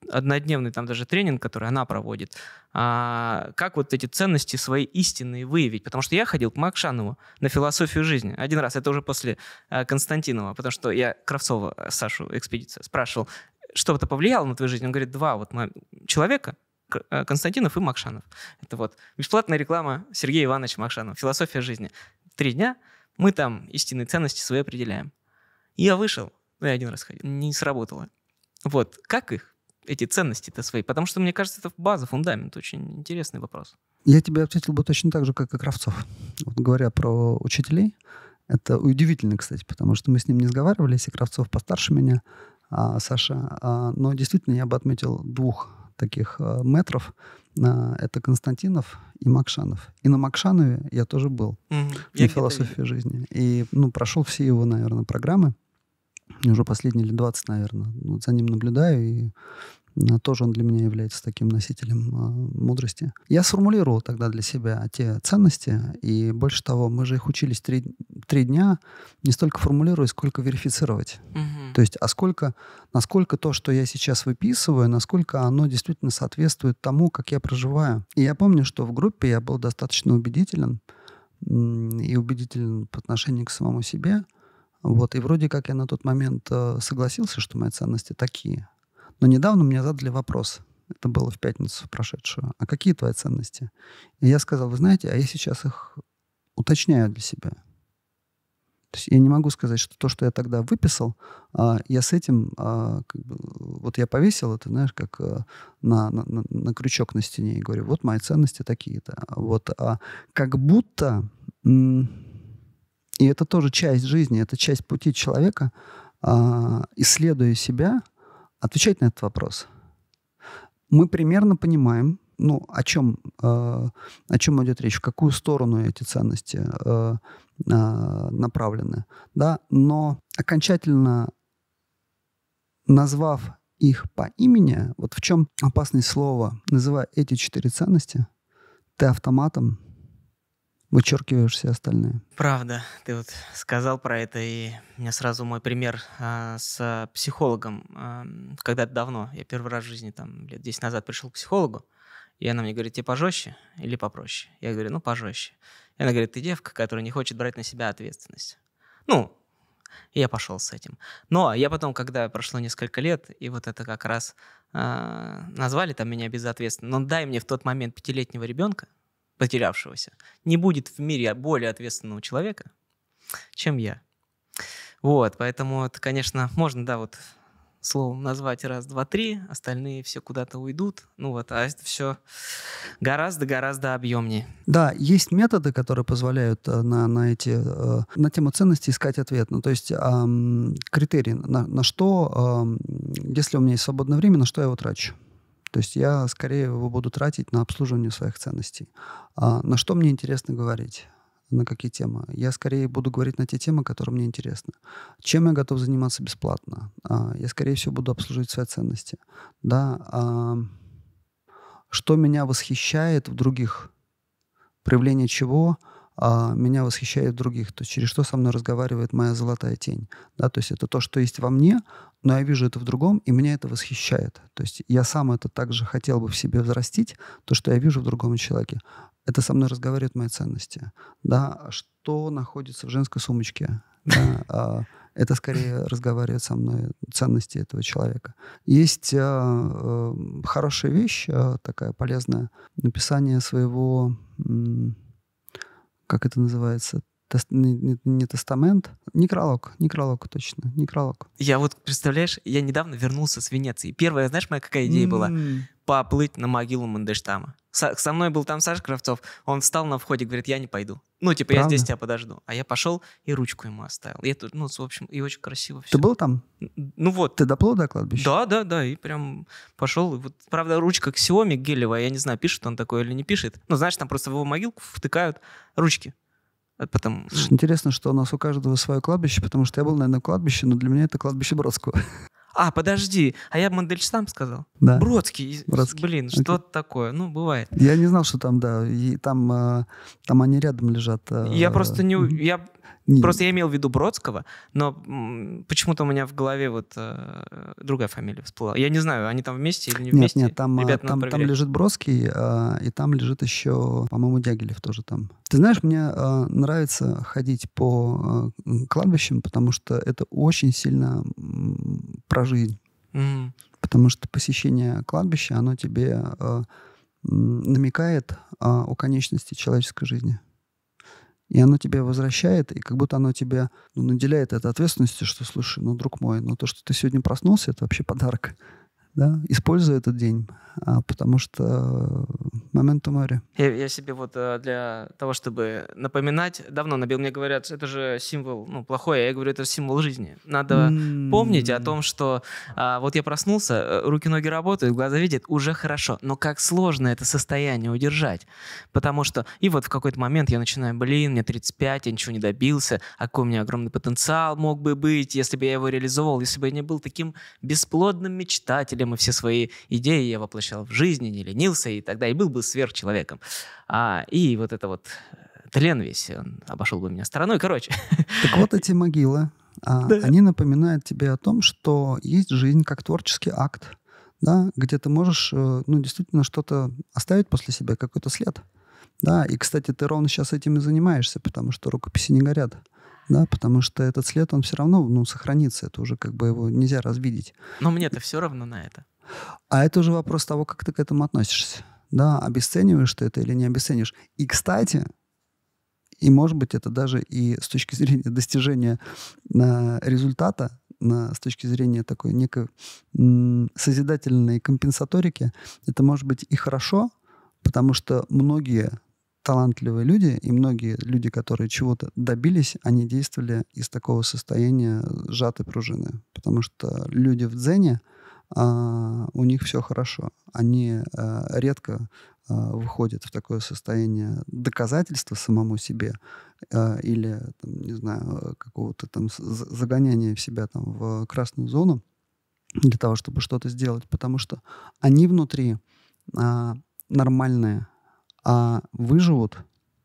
S1: однодневный там даже тренинг, который она проводит. Как вот эти ценности свои истинные выявить? Потому что я ходил к Макшанову на философию жизни. Один раз, это уже после Константинова, потому что я Кравцова, Сашу экспедиция, спрашивал, что это повлияло на твою жизнь? Он говорит, два вот человека, Константинов и Макшанов. Это вот бесплатная реклама Сергея Ивановича Макшанова. Философия жизни. 3 дня мы там истинные ценности свои определяем. И я вышел, я один раз ходил, не сработало. Вот, как их, эти ценности-то свои? Потому что, мне кажется, это база, фундамент. Очень интересный вопрос.
S2: Я тебе ответил бы точно так же, как и Кравцов. Вот, говоря про учителей, это удивительно, кстати, потому что мы с ним не сговаривались, и Кравцов постарше меня, Саша. Но действительно я бы отметил 2 таких мэтров. Это Константинов и Макшанов. И на Макшанове я тоже был. На философии жизни. И прошел все его, наверное, программы. Уже последние лет 20, наверное. Вот за ним наблюдаю, и тоже он для меня является таким носителем мудрости. Я сформулировал тогда для себя те ценности, и больше того, мы же их учились 3 дня, не столько формулировать, сколько верифицировать. То есть, насколько то, что я сейчас выписываю, насколько оно действительно соответствует тому, как я проживаю. И я помню, что в группе я был достаточно убедителен, и убедителен по отношению к самому себе. Вот, и вроде как я на тот момент согласился, что мои ценности такие. Но недавно мне задали вопрос, это было в пятницу прошедшую, а какие твои ценности? И я сказал, вы знаете, а я сейчас их уточняю для себя. То есть я не могу сказать, что то, что я тогда выписал, я с этим, вот я повесил это, знаешь, как на крючок на стене и говорю, вот мои ценности такие-то. Вот, как будто... И это тоже часть жизни, это часть пути человека, исследуя себя, отвечать на этот вопрос. Мы примерно понимаем, о чем идет речь, в какую сторону эти ценности направлены. Да? Но окончательно назвав их по имени, вот в чем опасность слова, называя эти 4 ценности, ты автоматом вычеркиваешь все остальные.
S1: Правда. Ты вот сказал про это, и у меня сразу мой пример с психологом. Когда-то давно, я первый раз в жизни, там, лет 10 назад пришел к психологу, и она мне говорит, тебе пожестче или попроще? Я говорю, пожестче. И она говорит, ты девка, которая не хочет брать на себя ответственность. И я пошел с этим. Но я потом, когда прошло несколько лет, и вот это как раз назвали там меня безответственным, но дай мне в тот момент 5-летнего ребенка, потерявшегося, не будет в мире более ответственного человека, чем я. Вот, поэтому это, конечно, можно, да, вот словом назвать 1, 2, 3, остальные все куда-то уйдут. А это все гораздо объемнее.
S2: Да, есть методы, которые позволяют на тему ценностей искать ответ. То есть критерии, на что, если у меня есть свободное время, на что я его трачу. То есть я скорее его буду тратить на обслуживание своих ценностей. На что мне интересно говорить? На какие темы? Я скорее буду говорить на те темы, которые мне интересны. Чем я готов заниматься бесплатно? Я, скорее всего, буду обслуживать свои ценности. Да? Что меня восхищает в других? Проявление чего меня восхищает в других? То есть через что со мной разговаривает моя золотая тень? Да? То есть это то, что есть во мне, но я вижу это в другом, и меня это восхищает. То есть я сам это также хотел бы в себе взрастить, то, что я вижу в другом человеке. Это со мной разговаривают мои ценности. Да? Что находится в женской сумочке? Да? Это скорее разговаривает со мной ценности этого человека. Есть хорошая вещь, такая полезная, написание своего, как это называется, не тестамент, некролог точно, некролог.
S1: Я вот, представляешь, я недавно вернулся с Венеции. Первая, знаешь, моя какая идея была? Поплыть на могилу Мандельштама. Со мной был там Саша Кравцов, он встал на входе, говорит, я не пойду. Я здесь тебя подожду. А я пошел и ручку ему оставил. И это, в общем, и очень красиво все.
S2: Ты был там?
S1: Вот.
S2: Ты доплыл до кладбища?
S1: Да, и прям пошел. Вот, правда, ручка Xiaomi гелевая, я не знаю, пишет он такое или не пишет. Знаешь, там просто в его могилку втыкают ручки. Потом...
S2: Слушай, интересно, что у нас у каждого свое кладбище, потому что я был, наверное, на кладбище, но для меня это кладбище Бродского.
S1: Подожди, я Мандельштам сказал?
S2: Да.
S1: Бродский. Блин, что-то такое. Бывает.
S2: Я не знал, что там, да, и там они рядом лежат.
S1: Я просто не... Просто я имел в виду Бродского, но почему-то у меня в голове вот другая фамилия всплыла. Я не знаю, они там вместе или не вместе?
S2: Нет, там
S1: проверять.
S2: лежит Бродский, и там лежит еще, по-моему, Дягилев тоже там. Ты знаешь, мне нравится ходить по кладбищам, потому что это очень сильно про жизнь. Потому что посещение кладбища, оно тебе намекает о конечности человеческой жизни. И оно тебя возвращает, и как будто оно тебя наделяет этой ответственностью, что, слушай, друг мой, то, что ты сегодня проснулся, это вообще подарок. Да? Используй этот день, потому что моменту море.
S1: Я себе вот для того, чтобы напоминать, давно набил, мне говорят, это же символ, плохой, а я говорю, это символ жизни. Надо помнить о том, что вот я проснулся, руки-ноги работают, глаза видят, уже хорошо. Но как сложно это состояние удержать. Потому что, и вот в какой-то момент я начинаю, мне 35, я ничего не добился, а какой у меня огромный потенциал мог бы быть, если бы я его реализовал, если бы я не был таким бесплодным мечтателем, и все свои идеи я воплощал в жизни, не ленился и тогда и был бы сверхчеловеком. И вот это вот тлен весь, он обошел бы меня стороной. Короче.
S2: Так вот эти могилы, они напоминают тебе о том, что есть жизнь как творческий акт, да, где ты можешь действительно что-то оставить после себя, какой-то след. Да, и, кстати, ты ровно сейчас этим и занимаешься, потому что рукописи не горят. Да, потому что этот след, он все равно сохранится. Это уже как бы его нельзя развидеть.
S1: Но мне-то все равно на это.
S2: А это уже вопрос того, как ты к этому относишься. Да, обесцениваешь ты это или не обесцениваешь. И, кстати, и, может быть, это даже и с точки зрения достижения результата, с точки зрения такой некой созидательной компенсаторики, это может быть и хорошо, потому что многие талантливые люди и многие люди, которые чего-то добились, они действовали из такого состояния сжатой пружины. Потому что люди в дзене, у них все хорошо. Они редко выходят в такое состояние доказательства самому себе или, не знаю, какого-то там загоняния в себя там в красную зону для того, чтобы что-то сделать. Потому что они внутри нормальные, а выживут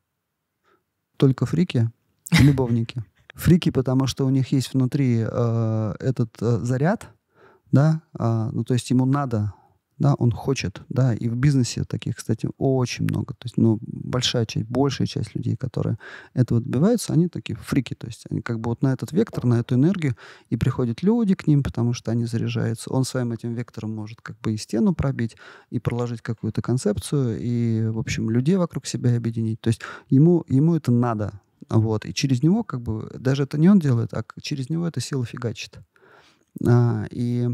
S2: только фрики и любовники. Фрики, потому что у них есть внутри этот заряд, да, то есть ему надо, да, он хочет, да, и в бизнесе таких, кстати, очень много, то есть, большая часть людей, которые этого добиваются, они такие фрики, то есть они как бы вот на этот вектор, на эту энергию, и приходят люди к ним, потому что они заряжаются. Он своим этим вектором может как бы и стену пробить, и проложить какую-то концепцию, и, в общем, людей вокруг себя объединить. То есть ему это надо, вот, и через него как бы, даже это не он делает, а через него эта сила фигачит. И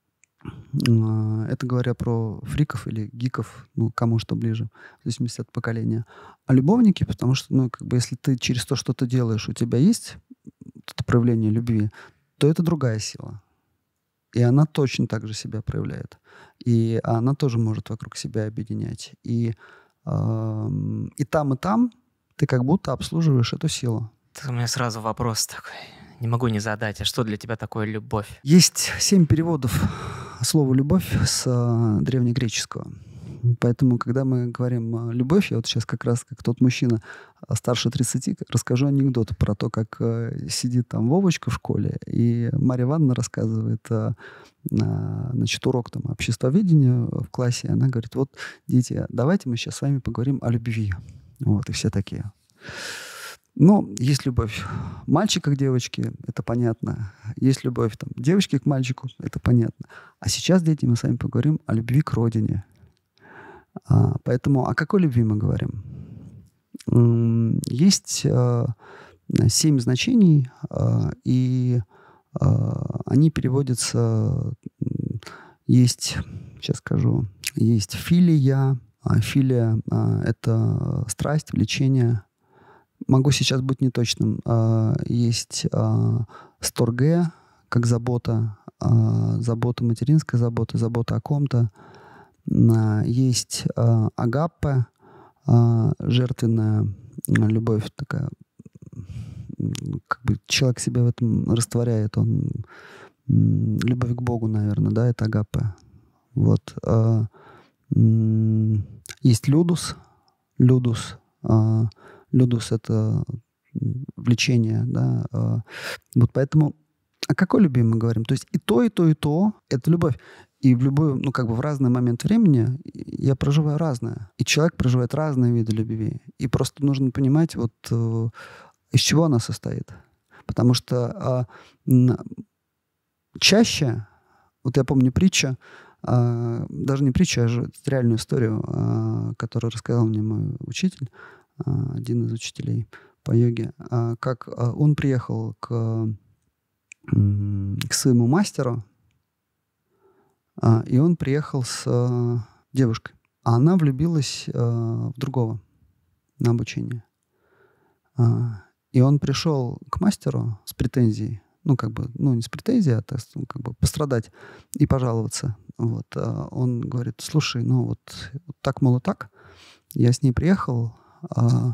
S2: это говоря про фриков или гиков, кому что ближе, в зависимости от поколения. А любовники, потому что, как бы, если ты через то, что ты делаешь, у тебя есть это проявление любви, то это другая сила. И она точно так же себя проявляет. И она тоже может вокруг себя объединять. И там ты как будто обслуживаешь эту силу.
S1: У меня сразу вопрос такой. Не могу не задать. А что для тебя такое любовь?
S2: Есть 7 переводов слова «любовь» с древнегреческого. Поэтому, когда мы говорим «любовь», я вот сейчас как раз, как тот мужчина старше 30, расскажу анекдот про то, как сидит там Вовочка в школе, и Марья Ивановна рассказывает, урок там обществоведения в классе. Она говорит: вот, дети, давайте мы сейчас с вами поговорим о любви. Вот, и все такие. Есть любовь мальчика к девочке, это понятно. Есть любовь девочки к мальчику, это понятно. А сейчас, дети, мы с вами поговорим о любви к родине. Поэтому о какой любви мы говорим? Есть 7 значений, и они переводятся... Есть, сейчас скажу, есть филия. Филия — это страсть, влечение. Могу сейчас быть неточным. Есть сторге, как забота, забота, материнская забота, забота о ком-то. Есть агаппе, жертвенная любовь такая, как бы человек себя в этом растворяет, он любовь к Богу, наверное, да, это агаппе. Вот. Есть людус. Людус — это влечение, да. Вот поэтому о какой любви мы говорим? То есть и то, это любовь. И в любой, в разный момент времени я проживаю разное. И человек проживает разные виды любви. И просто нужно понимать, из чего она состоит. Потому что чаще, я помню притчу, даже не притчу, а реальную историю, которую рассказал мне мой учитель, один из учителей по йоге, как он приехал к своему мастеру, и он приехал с девушкой. А она влюбилась в другого на обучение. И он пришел к мастеру с претензией, не с претензией, а пострадать и пожаловаться. Он говорит: слушай, так, мол, и так. Я с ней приехал, а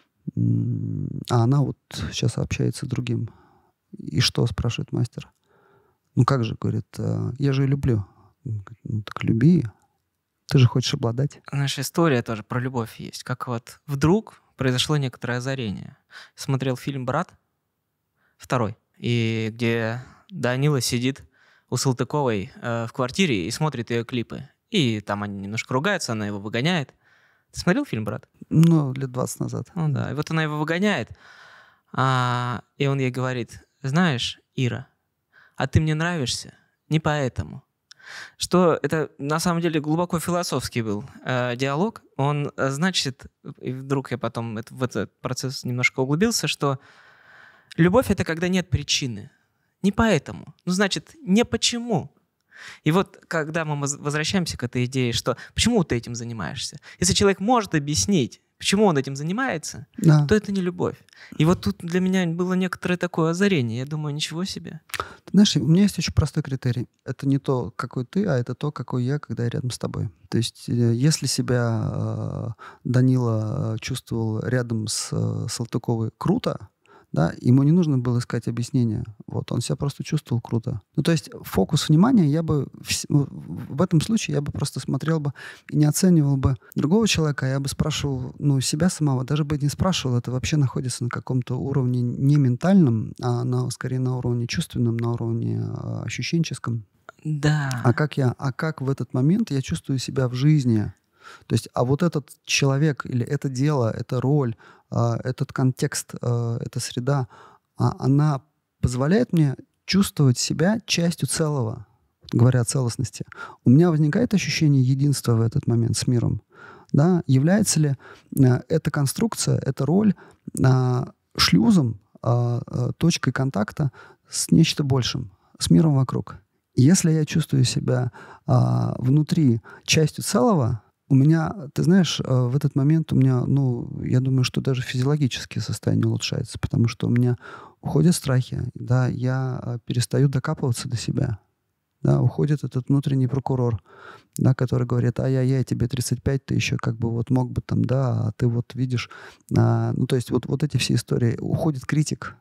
S2: она сейчас общается с другим. И что, спрашивает мастер? Как же, говорит, я же ее люблю. Так люби. Ты же хочешь обладать.
S1: Наша история тоже про любовь есть. Как вдруг произошло некоторое озарение. Смотрел фильм «Брат» 2, и где Данила сидит у Салтыковой в квартире и смотрит ее клипы. И там они немножко ругаются, она его выгоняет. Ты смотрел фильм «Брат»?
S2: Лет 20 назад.
S1: Да. И она его выгоняет, и он ей говорит: знаешь, Ира, а ты мне нравишься не поэтому. Что это на самом деле глубоко философский был диалог. Он значит, и вдруг я потом в этот процесс немножко углубился, что любовь — это когда нет причины. Не поэтому. Значит, не почему. И когда мы возвращаемся к этой идее, что почему ты этим занимаешься? Если человек может объяснить, почему он этим занимается,
S2: да,
S1: то это не любовь. И тут для меня было некоторое такое озарение. Я думаю, ничего себе.
S2: Ты знаешь, у меня есть очень простой критерий. Это не то, какой ты, а это то, какой я, когда я рядом с тобой. То есть если себя Данила чувствовал рядом с Салтыковой круто, да, ему не нужно было искать объяснения. Он себя просто чувствовал круто. То есть фокус внимания в этом случае я бы просто смотрел бы и не оценивал бы другого человека, я бы спрашивал, себя самого. Даже бы не спрашивал, это вообще находится на каком-то уровне не ментальном, а скорее на уровне чувственном, на уровне ощущенческом.
S1: Да.
S2: А как в этот момент я чувствую себя в жизни? То есть, этот человек или это дело, эта роль, этот контекст, эта среда, она позволяет мне чувствовать себя частью целого, говоря о целостности. У меня возникает ощущение единства в этот момент с миром. Да? Является ли эта конструкция, эта роль шлюзом, точкой контакта с нечто большим, с миром вокруг? Если я чувствую себя внутри частью целого, у меня, ты знаешь, в этот момент у меня, я думаю, что даже физиологическое состояние улучшается, потому что у меня уходят страхи, да, я перестаю докапываться до себя, да, уходит этот внутренний прокурор, да, который говорит: ай-яй-яй, тебе 35, ты еще мог бы там, да, а ты видишь, то есть эти все истории. Уходит критик,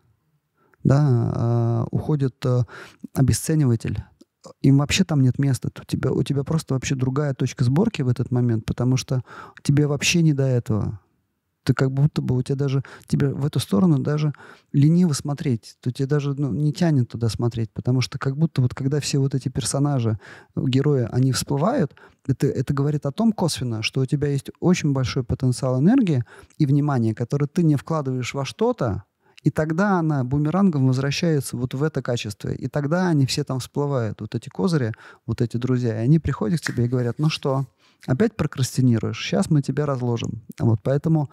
S2: да, уходит обесцениватель. Им вообще там нет места. У тебя просто вообще другая точка сборки в этот момент, потому что тебе вообще не до этого. Ты как будто бы тебе в эту сторону даже лениво смотреть. То тебе даже не тянет туда смотреть, потому что как будто когда все эти персонажи, герои, они всплывают, это говорит о том косвенно, что у тебя есть очень большой потенциал энергии и внимания, который ты не вкладываешь во что-то, и тогда она бумерангом возвращается в это качество. И тогда они все там всплывают, эти козыри, эти друзья. И они приходят к тебе и говорят: ну что, опять прокрастинируешь? Сейчас мы тебя разложим. Поэтому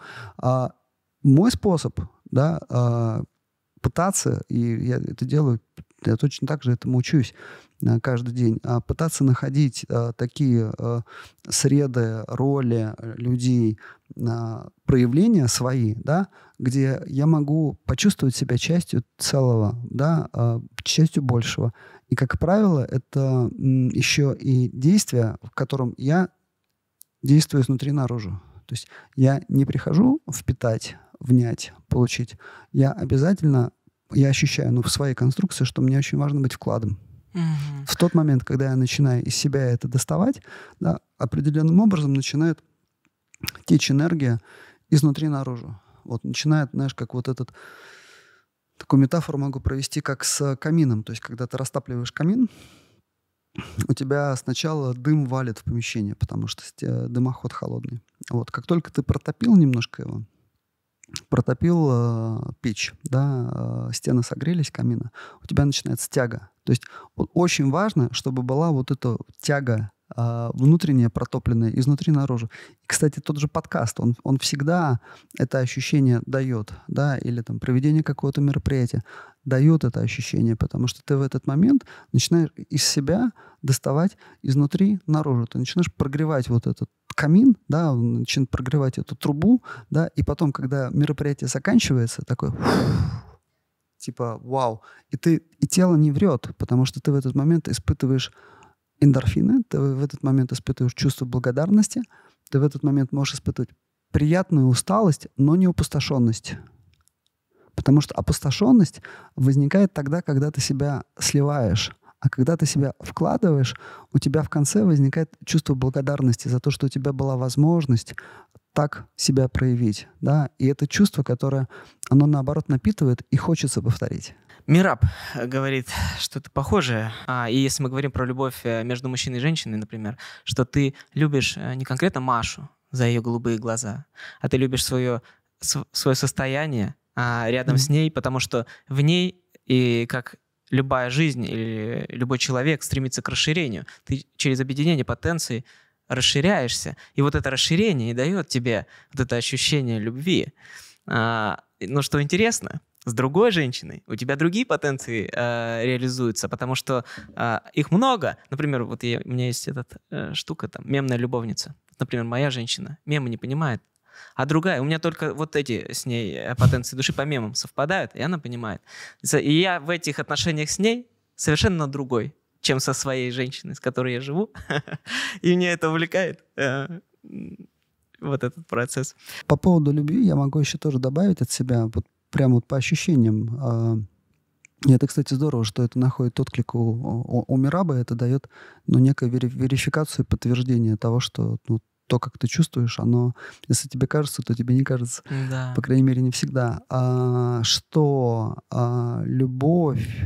S2: мой способ, да, пытаться, и я это делаю, я точно так же этому учусь каждый день, пытаться находить такие среды, роли людей, проявления свои, да, где я могу почувствовать себя частью целого, да, частью большего. И, как правило, это еще и действие, в котором я действую изнутри наружу. То есть я не прихожу впитать, внять, получить. Я обязательно, я ощущаю, в своей конструкции, что мне очень важно быть вкладом.
S1: Угу.
S2: В тот момент, когда я начинаю из себя это доставать, да, определенным образом начинает течь энергия изнутри наружу. Вот начинает, знаешь, как вот этот... Такую метафору могу провести, как с камином. То есть, когда ты растапливаешь камин, у тебя сначала дым валит в помещение, потому что дымоход холодный. Вот, как только ты протопил немножко его, протопил печь, да, стены согрелись камина, у тебя начинается тяга. То есть очень важно, чтобы была вот эта тяга внутренняя, протопленная, изнутри наружу. И, кстати, тот же подкаст, он всегда это ощущение дает, да, или там проведение какого-то мероприятия дает это ощущение, потому что ты в этот момент начинаешь из себя доставать изнутри наружу. Ты начинаешь прогревать вот этот камин, да, он начинает прогревать эту трубу, да, и потом, когда мероприятие заканчивается, такой типа вау, и тело не врет, потому что ты в этот момент испытываешь эндорфины, ты в этот момент испытываешь чувство благодарности, ты в этот момент можешь испытывать приятную усталость, но не опустошенность. Потому что опустошенность возникает тогда, когда ты себя сливаешь. А когда ты себя вкладываешь, у тебя в конце возникает чувство благодарности за то, что у тебя была возможность так себя проявить. Да? И это чувство, которое, оно наоборот напитывает и хочется повторить.
S1: Мираб говорит что-то похожее. И если мы говорим про любовь между мужчиной и женщиной, например, что ты любишь не конкретно Машу за ее голубые глаза, а ты любишь свое состояние рядом с ней, потому что в ней, и как любая жизнь или любой человек стремится к расширению, ты через объединение потенций расширяешься. И вот это расширение и дает тебе вот это ощущение любви. Но что интересно, с другой женщиной у тебя другие потенции реализуются, потому что их много. Например, вот у меня есть эта штука, там, мемная любовница. Например, моя женщина мемы не понимает, а другая, у меня только вот эти с ней потенции души по мемам совпадают, и она понимает. И я в этих отношениях с ней совершенно другой, чем со своей женщиной, с которой я живу. И меня это увлекает, вот этот процесс.
S2: По поводу любви я могу еще тоже добавить от себя, вот прямо вот по ощущениям. И это, кстати, здорово, что это находит отклик у Мираба, это дает некую верификацию, подтверждение того, что то, как ты чувствуешь, оно, если тебе кажется, то тебе не кажется.
S1: Да.
S2: По крайней мере, не всегда. Что любовь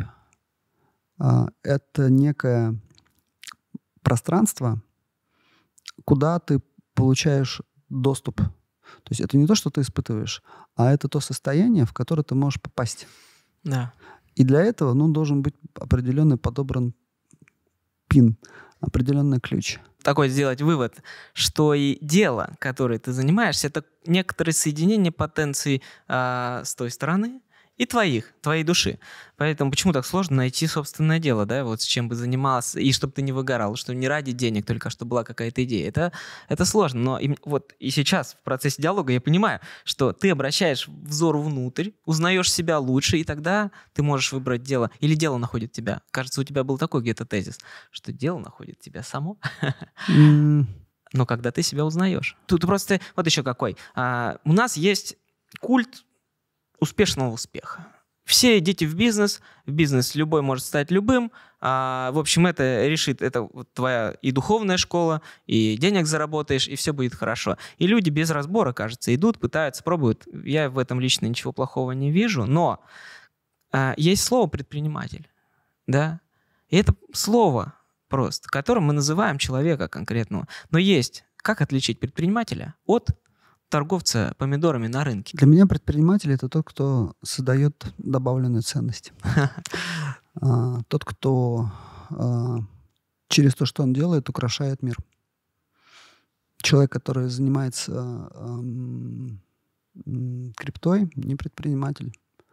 S2: это некое пространство, куда ты получаешь доступ. То есть это не то, что ты испытываешь, а это то состояние, в которое ты можешь попасть.
S1: Да.
S2: И для этого должен быть определенный подобран пин, определенный ключ.
S1: Такой сделать вывод, что и дело, которое ты занимаешься, это некоторые соединения потенций с той стороны и твоей души. Поэтому почему так сложно найти собственное дело, да, вот с чем бы занимался, и чтобы ты не выгорал, что не ради денег, только чтобы была какая-то идея. Это сложно, но и сейчас в процессе диалога я понимаю, что ты обращаешь взор внутрь, узнаешь себя лучше, и тогда ты можешь выбрать дело, или дело находит тебя. Кажется, у тебя был такой где-то тезис, что дело находит тебя само. Но когда ты себя узнаешь. Тут просто, вот еще какой. У нас есть культ успешного успеха. Все идите в бизнес любой может стать любым. В общем, это решит, это вот твоя и духовная школа, и денег заработаешь, и все будет хорошо. И люди без разбора, кажется, идут, пытаются, пробуют. Я в этом лично ничего плохого не вижу, но есть слово «предприниматель». Да? И это слово просто, которым мы называем человека конкретного. Но есть, как отличить предпринимателя от торговца помидорами на рынке?
S2: Для меня предприниматель — это тот, кто создает добавленную ценность. Тот, кто через то, что он делает, украшает мир. Человек, который занимается криптой, не предприниматель.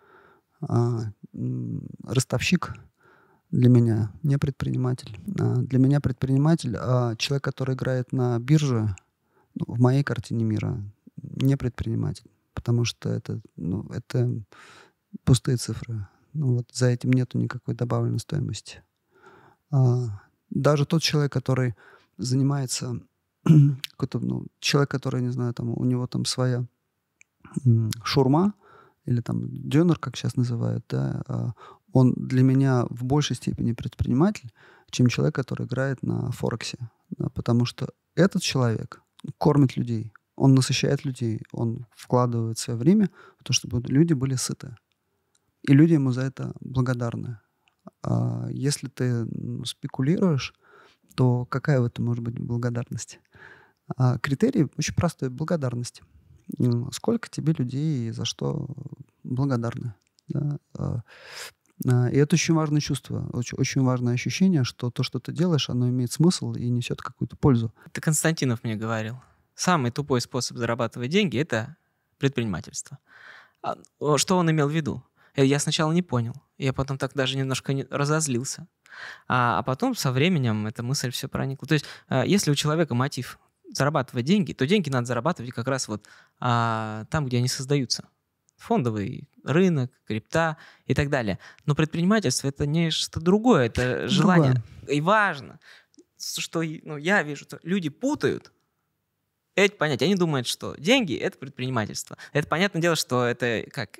S2: Ростовщик для меня не предприниматель. Для меня предприниматель — человек, который играет на бирже, в моей картине мира, не предприниматель, потому что это пустые цифры. За этим нету никакой добавленной стоимости. Даже тот человек, который занимается, человек, который, не знаю, там, у него там своя шаурма или там дёнер, как сейчас называют, да, он для меня в большей степени предприниматель, чем человек, который играет на Форексе. Да, потому что этот человек кормит людей. Он насыщает людей, он вкладывает свое время в то, чтобы люди были сыты. И люди ему за это благодарны. А если ты спекулируешь, то какая в этом может быть благодарность? Критерий очень простой — благодарность. Сколько тебе людей и за что благодарны? Да? И это очень важное чувство, очень важное ощущение, что то, что ты делаешь, оно имеет смысл и несет какую-то пользу.
S1: Это Константинов мне говорил. Самый тупой способ зарабатывать деньги — это предпринимательство. Что он имел в виду? Я сначала не понял. Я потом так даже немножко разозлился. А потом со временем эта мысль все проникла. То есть если у человека мотив зарабатывать деньги, то деньги надо зарабатывать как раз вот там, где они создаются. Фондовый рынок, крипта и так далее. Но предпринимательство — это не что-то другое, это желание. И важно, что я вижу, что люди путают эти понятия. Они думают, что деньги — это предпринимательство. Это понятное дело, что это как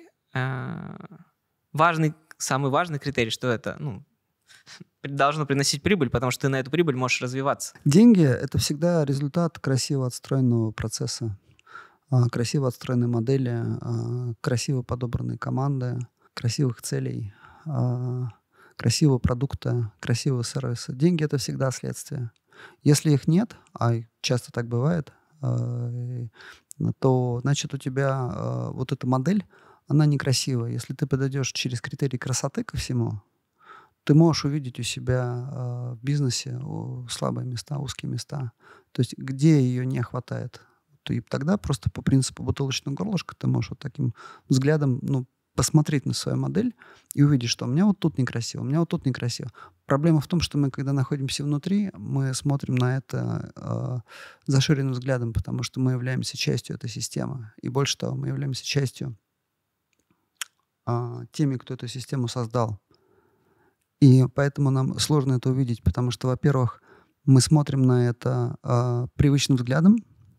S1: самый важный критерий, что это должно приносить прибыль, потому что ты на эту прибыль можешь развиваться.
S2: Деньги — это всегда результат красиво отстроенного процесса, красиво отстроенной модели, красиво подобранной команды, красивых целей, красивого продукта, красивого сервиса. Деньги — это всегда следствие. Если их нет, а часто так бывает, то, значит, у тебя вот эта модель, она некрасивая. Если ты подойдешь через критерий красоты ко всему, ты можешь увидеть у себя в бизнесе слабые места, узкие места. То есть где ее не хватает. И тогда просто по принципу бутылочного горлышка ты можешь вот таким взглядом посмотреть на свою модель и увидеть, что у меня вот тут некрасиво, у меня вот тут некрасиво. Проблема в том, что мы, когда находимся внутри, мы смотрим на это заширенным взглядом, потому что мы являемся частью этой системы. И больше того, мы являемся частью теми, кто эту систему создал. И поэтому нам сложно это увидеть, потому что, во-первых, мы смотрим на это привычным взглядом,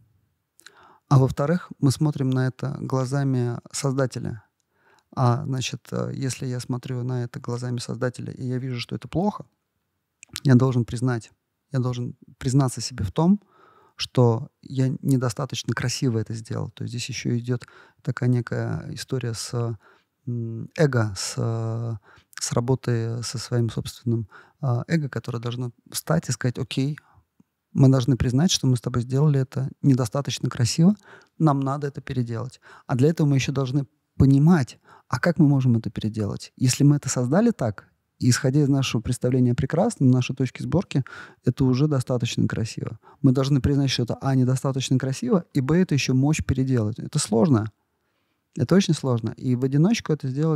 S2: а во-вторых, мы смотрим на это глазами создателя. Значит, если я смотрю на это глазами создателя, и я вижу, что это плохо, я должен признаться себе в том, что я недостаточно красиво это сделал. То есть здесь еще идет такая некая история с эго, с работой со своим собственным эго, которое должно встать и сказать: окей, мы должны признать, что мы с тобой сделали это недостаточно красиво, нам надо это переделать. А для этого мы еще должны понимать, а как мы можем это переделать. Если мы это создали так, и исходя из нашего представления о прекрасном, нашей точки сборки, это уже достаточно красиво. Мы должны признать, что это недостаточно красиво, и это еще мочь переделать. Это сложно. Это очень сложно. И в одиночку это сделать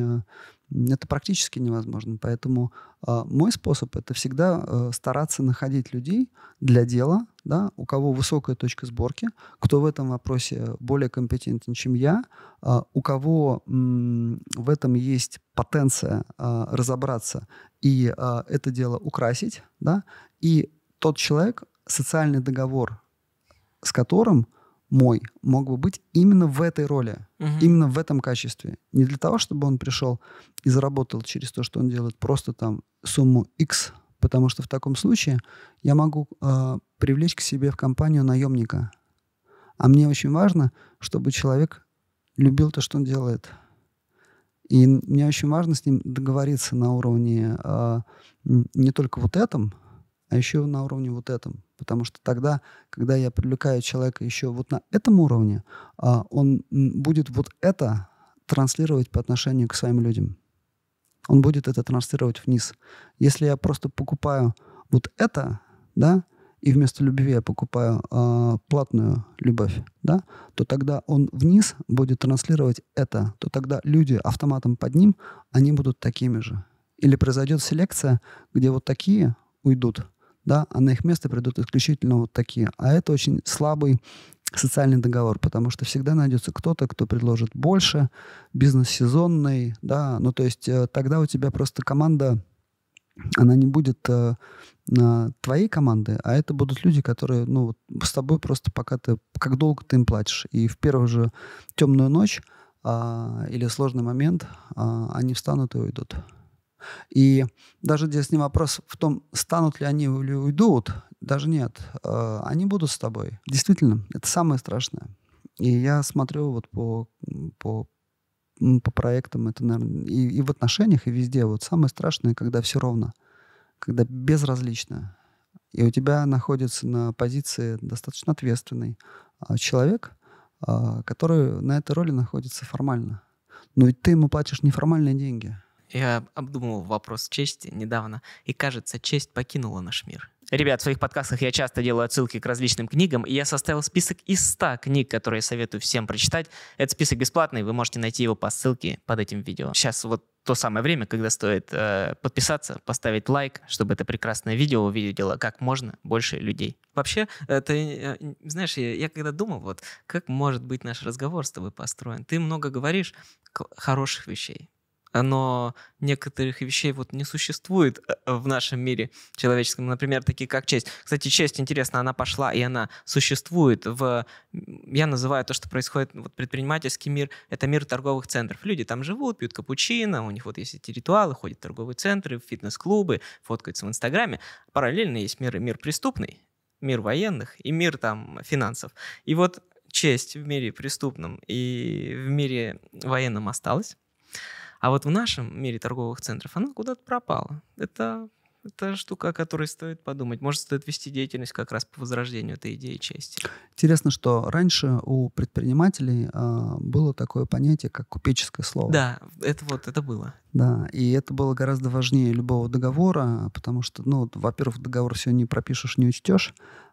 S2: это практически невозможно. Поэтому мой способ — это всегда стараться находить людей для дела, да, у кого высокая точка сборки, кто в этом вопросе более компетентен, чем я, у кого в этом есть потенция разобраться и это дело украсить, да, и тот человек, социальный договор с которым мой мог бы быть именно в этой роли, именно в этом качестве. Не для того, чтобы он пришел и заработал через то, что он делает, просто там сумму X, потому что в таком случае я могу привлечь к себе в компанию наемника. А мне очень важно, чтобы человек любил то, что он делает. И мне очень важно с ним договориться на уровне не только вот этом, а еще на уровне вот этом. Потому что тогда, когда я привлекаю человека еще вот на этом уровне, он будет вот это транслировать по отношению к своим людям. Он будет это транслировать вниз. Если я просто покупаю вот это, да, и вместо любви я покупаю платную любовь, да, то тогда он вниз будет транслировать это, то тогда люди автоматом под ним, они будут такими же. Или произойдет селекция, где вот такие уйдут, да, а на их место придут исключительно вот такие. А это очень слабый социальный договор, потому что всегда найдется кто-то, кто предложит больше, бизнес сезонный, да, то есть тогда у тебя просто команда, она не будет твоей команды, а это будут люди, которые, с тобой просто как долго ты им платишь. И в первую же темную ночь или сложный момент они встанут и уйдут. И даже здесь не вопрос в том, станут ли они или уйдут. Даже нет. Они будут с тобой. Действительно, это самое страшное. И я смотрю вот по проектам, это, наверное, и в отношениях, и везде. Вот самое страшное, когда все ровно, когда безразлично. И у тебя находится на позиции достаточно ответственный человек, который на этой роли находится формально. Но ведь ты ему платишь неформальные деньги.
S1: Я обдумывал вопрос чести недавно, и, кажется, честь покинула наш мир. Ребят, в своих подкастах я часто делаю отсылки к различным книгам, и я составил список из 100 книг, которые советую всем прочитать. Этот список бесплатный, вы можете найти его по ссылке под этим видео. Сейчас вот то самое время, когда стоит подписаться, поставить лайк, чтобы это прекрасное видео увидело как можно больше людей. Вообще, это, знаешь, я когда думал, вот как может быть наш разговор с тобой построен. Ты много говоришь хороших вещей, но некоторых вещей вот не существует в нашем мире человеческом, например, такие как честь. Кстати, честь, интересно, она пошла, и она существует я называю то, что происходит, вот предпринимательский мир, это мир торговых центров. Люди там живут, пьют капучино, у них вот есть эти ритуалы, ходят в торговые центры, в фитнес-клубы, фоткаются в Инстаграме. Параллельно есть мир преступный, мир военных и мир там финансов. И вот честь в мире преступном и в мире военном осталась. А вот в нашем мире торговых центров она куда-то пропала. Это штука, о которой стоит подумать. Может, стоит вести деятельность как раз по возрождению этой идеи чести.
S2: Интересно, что раньше у предпринимателей было такое понятие, как купеческое слово.
S1: Да, это было.
S2: Да, и это было гораздо важнее любого договора, потому что, во-первых, договор все не пропишешь, не учтешь,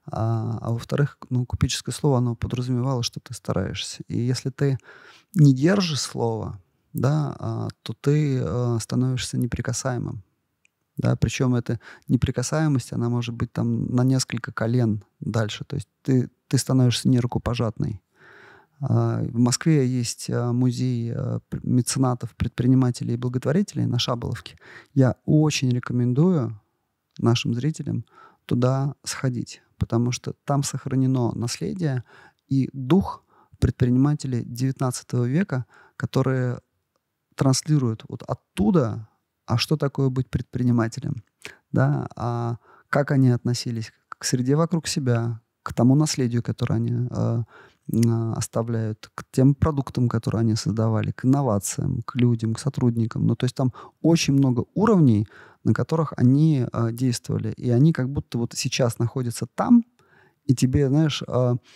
S2: а во-вторых, купеческое слово, оно подразумевало, что ты стараешься. И если ты не держишь слово, да, то ты становишься неприкасаемым. Да, причем эта неприкасаемость, она может быть там на несколько колен дальше. То есть ты становишься нерукопожатной. В Москве есть музей меценатов, предпринимателей и благотворителей на Шаболовке. Я очень рекомендую нашим зрителям туда сходить, потому что там сохранено наследие и дух предпринимателей XIX века, которые транслируют вот оттуда, а что такое быть предпринимателем, да, а как они относились к среде вокруг себя, к тому наследию, которое они оставляют, к тем продуктам, которые они создавали, к инновациям, к людям, к сотрудникам. То есть там очень много уровней, на которых они действовали, и они как будто вот сейчас находятся там, и тебе, знаешь,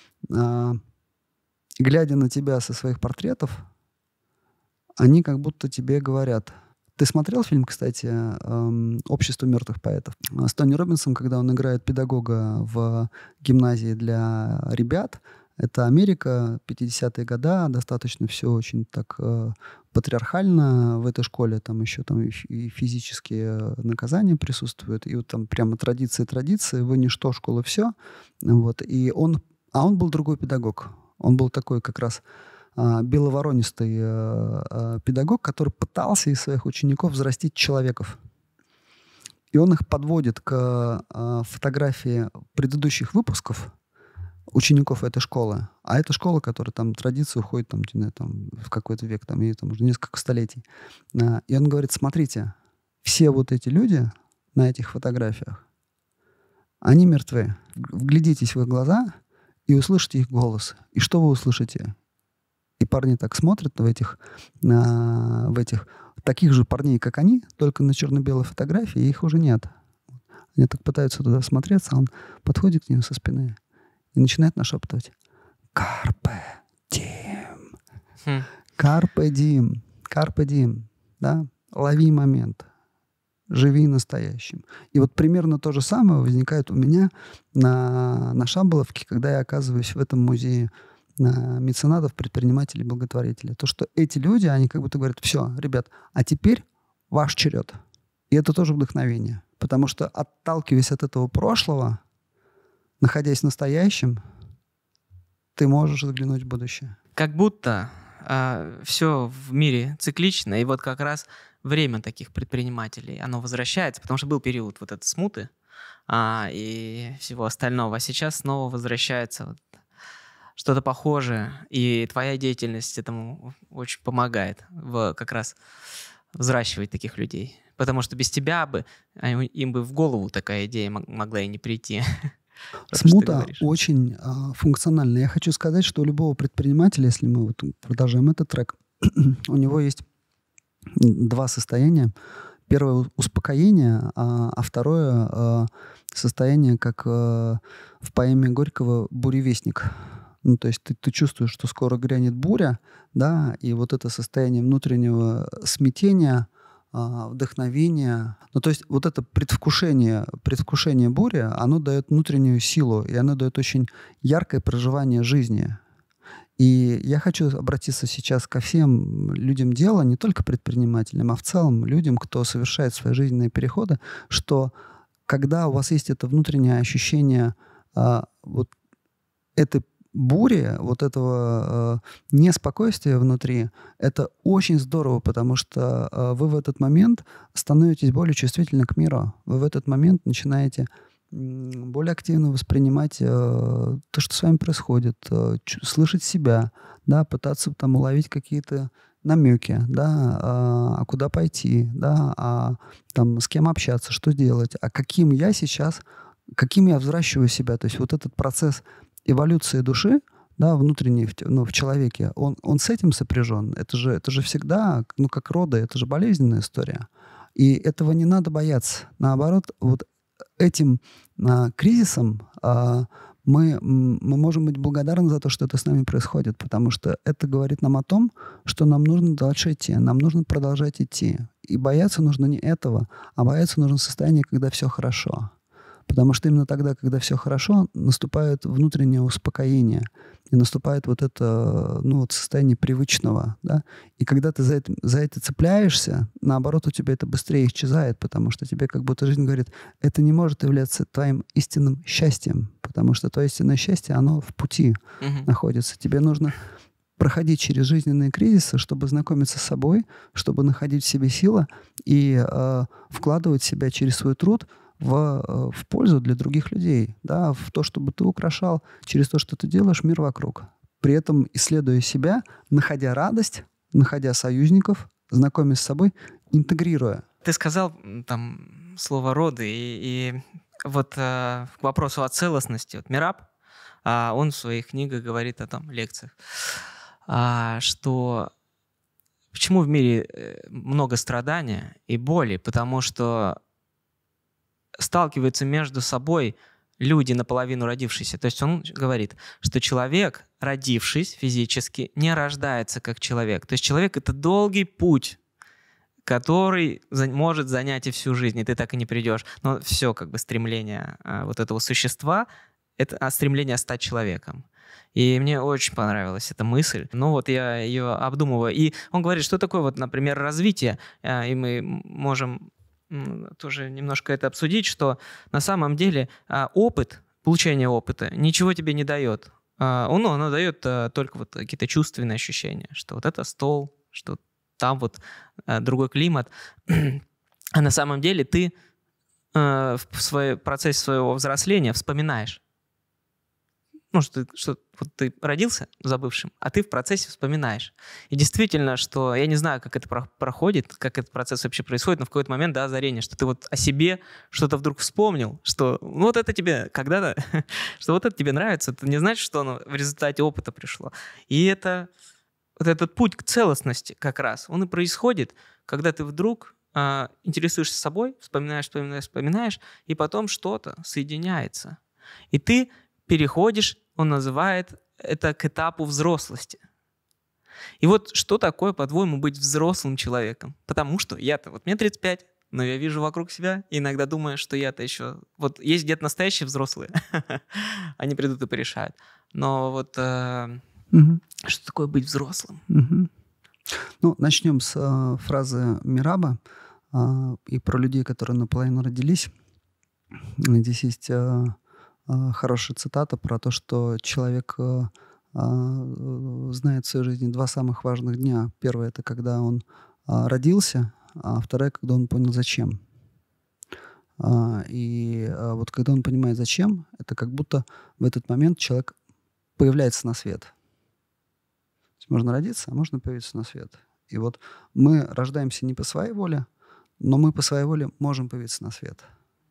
S2: глядя на тебя со своих портретов, они как будто тебе говорят. Ты смотрел фильм, кстати, «Общество мертвых поэтов»? С Тони Роббинсом, когда он играет педагога в гимназии для ребят. Это Америка, 50-е годы, достаточно все очень так патриархально в этой школе. Там еще и физические наказания присутствуют. И вот там прямо традиции, вы ничто, школа все. Вот. Он был другой педагог. Он был такой как раз беловоронистый педагог, который пытался из своих учеников взрастить человеков. И он их подводит к фотографии предыдущих выпусков учеников этой школы. А эта школа, которая там традиция уходит в какой-то век, ей там уже несколько столетий. И он говорит, смотрите, все вот эти люди на этих фотографиях, они мертвы. Вглядитесь в их глаза и услышите их голос. И что вы услышите? И парни так смотрят в этих таких же парней, как они, только на черно-белой фотографии, и их уже нет. Они так пытаются туда смотреться, а он подходит к ним со спины и начинает нашептывать: «Карпе дим! Карпе дим! Карпе дим!» Да? Лови момент. Живи настоящим. И вот примерно то же самое возникает у меня на Шаболовке, когда я оказываюсь в этом музее меценатов, предпринимателей, благотворителей. То, что эти люди, они как будто говорят: все, ребят, а теперь ваш черед. И это тоже вдохновение. Потому что, отталкиваясь от этого прошлого, находясь в настоящем, ты можешь заглянуть в будущее.
S1: Как будто все в мире циклично, и вот как раз время таких предпринимателей, оно возвращается, потому что был период вот этой смуты и всего остального, а сейчас снова возвращается что-то похожее, и твоя деятельность этому очень помогает как раз взращивать таких людей. Потому что без тебя бы им бы в голову такая идея могла и не прийти.
S2: Смута очень функциональна. Я хочу сказать, что у любого предпринимателя, если мы вот продолжаем этот трек, у него есть два состояния. Первое — успокоение, а второе — состояние, как в поэме Горького «Буревестник». Ну, то есть ты чувствуешь, что скоро грянет буря, да, и вот это состояние внутреннего смятения, вдохновения. Ну, то есть вот это предвкушение бури, оно дает внутреннюю силу, и оно дает очень яркое проживание жизни. И я хочу обратиться сейчас ко всем людям дела, не только предпринимателям, а в целом людям, кто совершает свои жизненные переходы, что когда у вас есть это внутреннее ощущение вот этой бури, вот этого неспокойствия внутри, это очень здорово, потому что вы в этот момент становитесь более чувствительны к миру. Вы в этот момент начинаете более активно воспринимать то, что с вами происходит, слышать себя, да, пытаться там уловить какие-то намеки, да, а куда пойти, да, там с кем общаться, что делать, каким я сейчас, каким я взращиваю себя. То есть вот этот процесс эволюции души, да, внутренней в человеке, он с этим сопряжен. Это же всегда, как роды, это же болезненная история. И этого не надо бояться. Наоборот, вот этим кризисом мы можем быть благодарны за то, что это с нами происходит, потому что это говорит нам о том, что нам нужно дальше идти, нам нужно продолжать идти. И бояться нужно не этого, а бояться нужно состояние, когда все хорошо. Потому что именно тогда, когда все хорошо, наступает внутреннее успокоение. И наступает вот это состояние привычного. Да? И когда ты за это цепляешься, наоборот, у тебя это быстрее исчезает, потому что тебе как будто жизнь говорит, это не может являться твоим истинным счастьем, потому что твое истинное счастье, оно в пути находится. Тебе нужно проходить через жизненные кризисы, чтобы знакомиться с собой, чтобы находить в себе силы и вкладывать себя через свой труд в пользу для других людей, да, в то, чтобы ты украшал через то, что ты делаешь, мир вокруг. При этом исследуя себя, находя радость, находя союзников, знакомясь с собой, интегрируя.
S1: Ты сказал там слово «роды», и вот к вопросу о целостности. Вот Мераб, он в своих книгах говорит о том, лекциях, что почему в мире много страдания и боли, потому что сталкиваются между собой люди, наполовину родившиеся. То есть он говорит, что человек, родившись физически, не рождается как человек. То есть человек — это долгий путь, который может занять и всю жизнь, и ты так и не придешь. Но все как бы стремление вот этого существа — это стремление стать человеком. И мне очень понравилась эта мысль. Ну вот я ее обдумываю. И он говорит, что такое вот, например, развитие, и мы можем тоже немножко это обсудить, что на самом деле опыт, получение опыта ничего тебе не дает. Оно дает только вот какие-то чувственные ощущения, что вот это стол, что там вот другой климат. А на самом деле ты в процессе своего взросления вспоминаешь. Ну, что вот ты родился забывшим, а ты в процессе вспоминаешь. И действительно, что я не знаю, как это проходит, как этот процесс вообще происходит, но в какой-то момент, да, озарение, что ты вот о себе что-то вдруг вспомнил, что вот это тебе когда-то, что вот это тебе нравится, это не значит, что оно в результате опыта пришло. И это вот этот путь к целостности как раз, он и происходит, когда ты вдруг интересуешься собой, вспоминаешь, и потом что-то соединяется. И ты переходишь, он называет это к этапу взрослости. И вот что такое, по-твоему, быть взрослым человеком? Потому что я-то, вот мне 35, но я вижу вокруг себя и иногда думаю, что я-то еще... Вот есть где-то настоящие взрослые, они придут и порешают. Но вот что такое быть взрослым?
S2: Ну, начнем с фразы Мераба и про людей, которые наполовину родились. Здесь есть... хорошая цитата про то, что человек знает в своей жизни два самых важных дня. Первое — это когда он родился, а второе — когда он понял, зачем. И вот когда он понимает, зачем, это как будто в этот момент человек появляется на свет. То есть можно родиться, а можно появиться на свет. И вот мы рождаемся не по своей воле, Но мы по своей воле можем появиться на свет.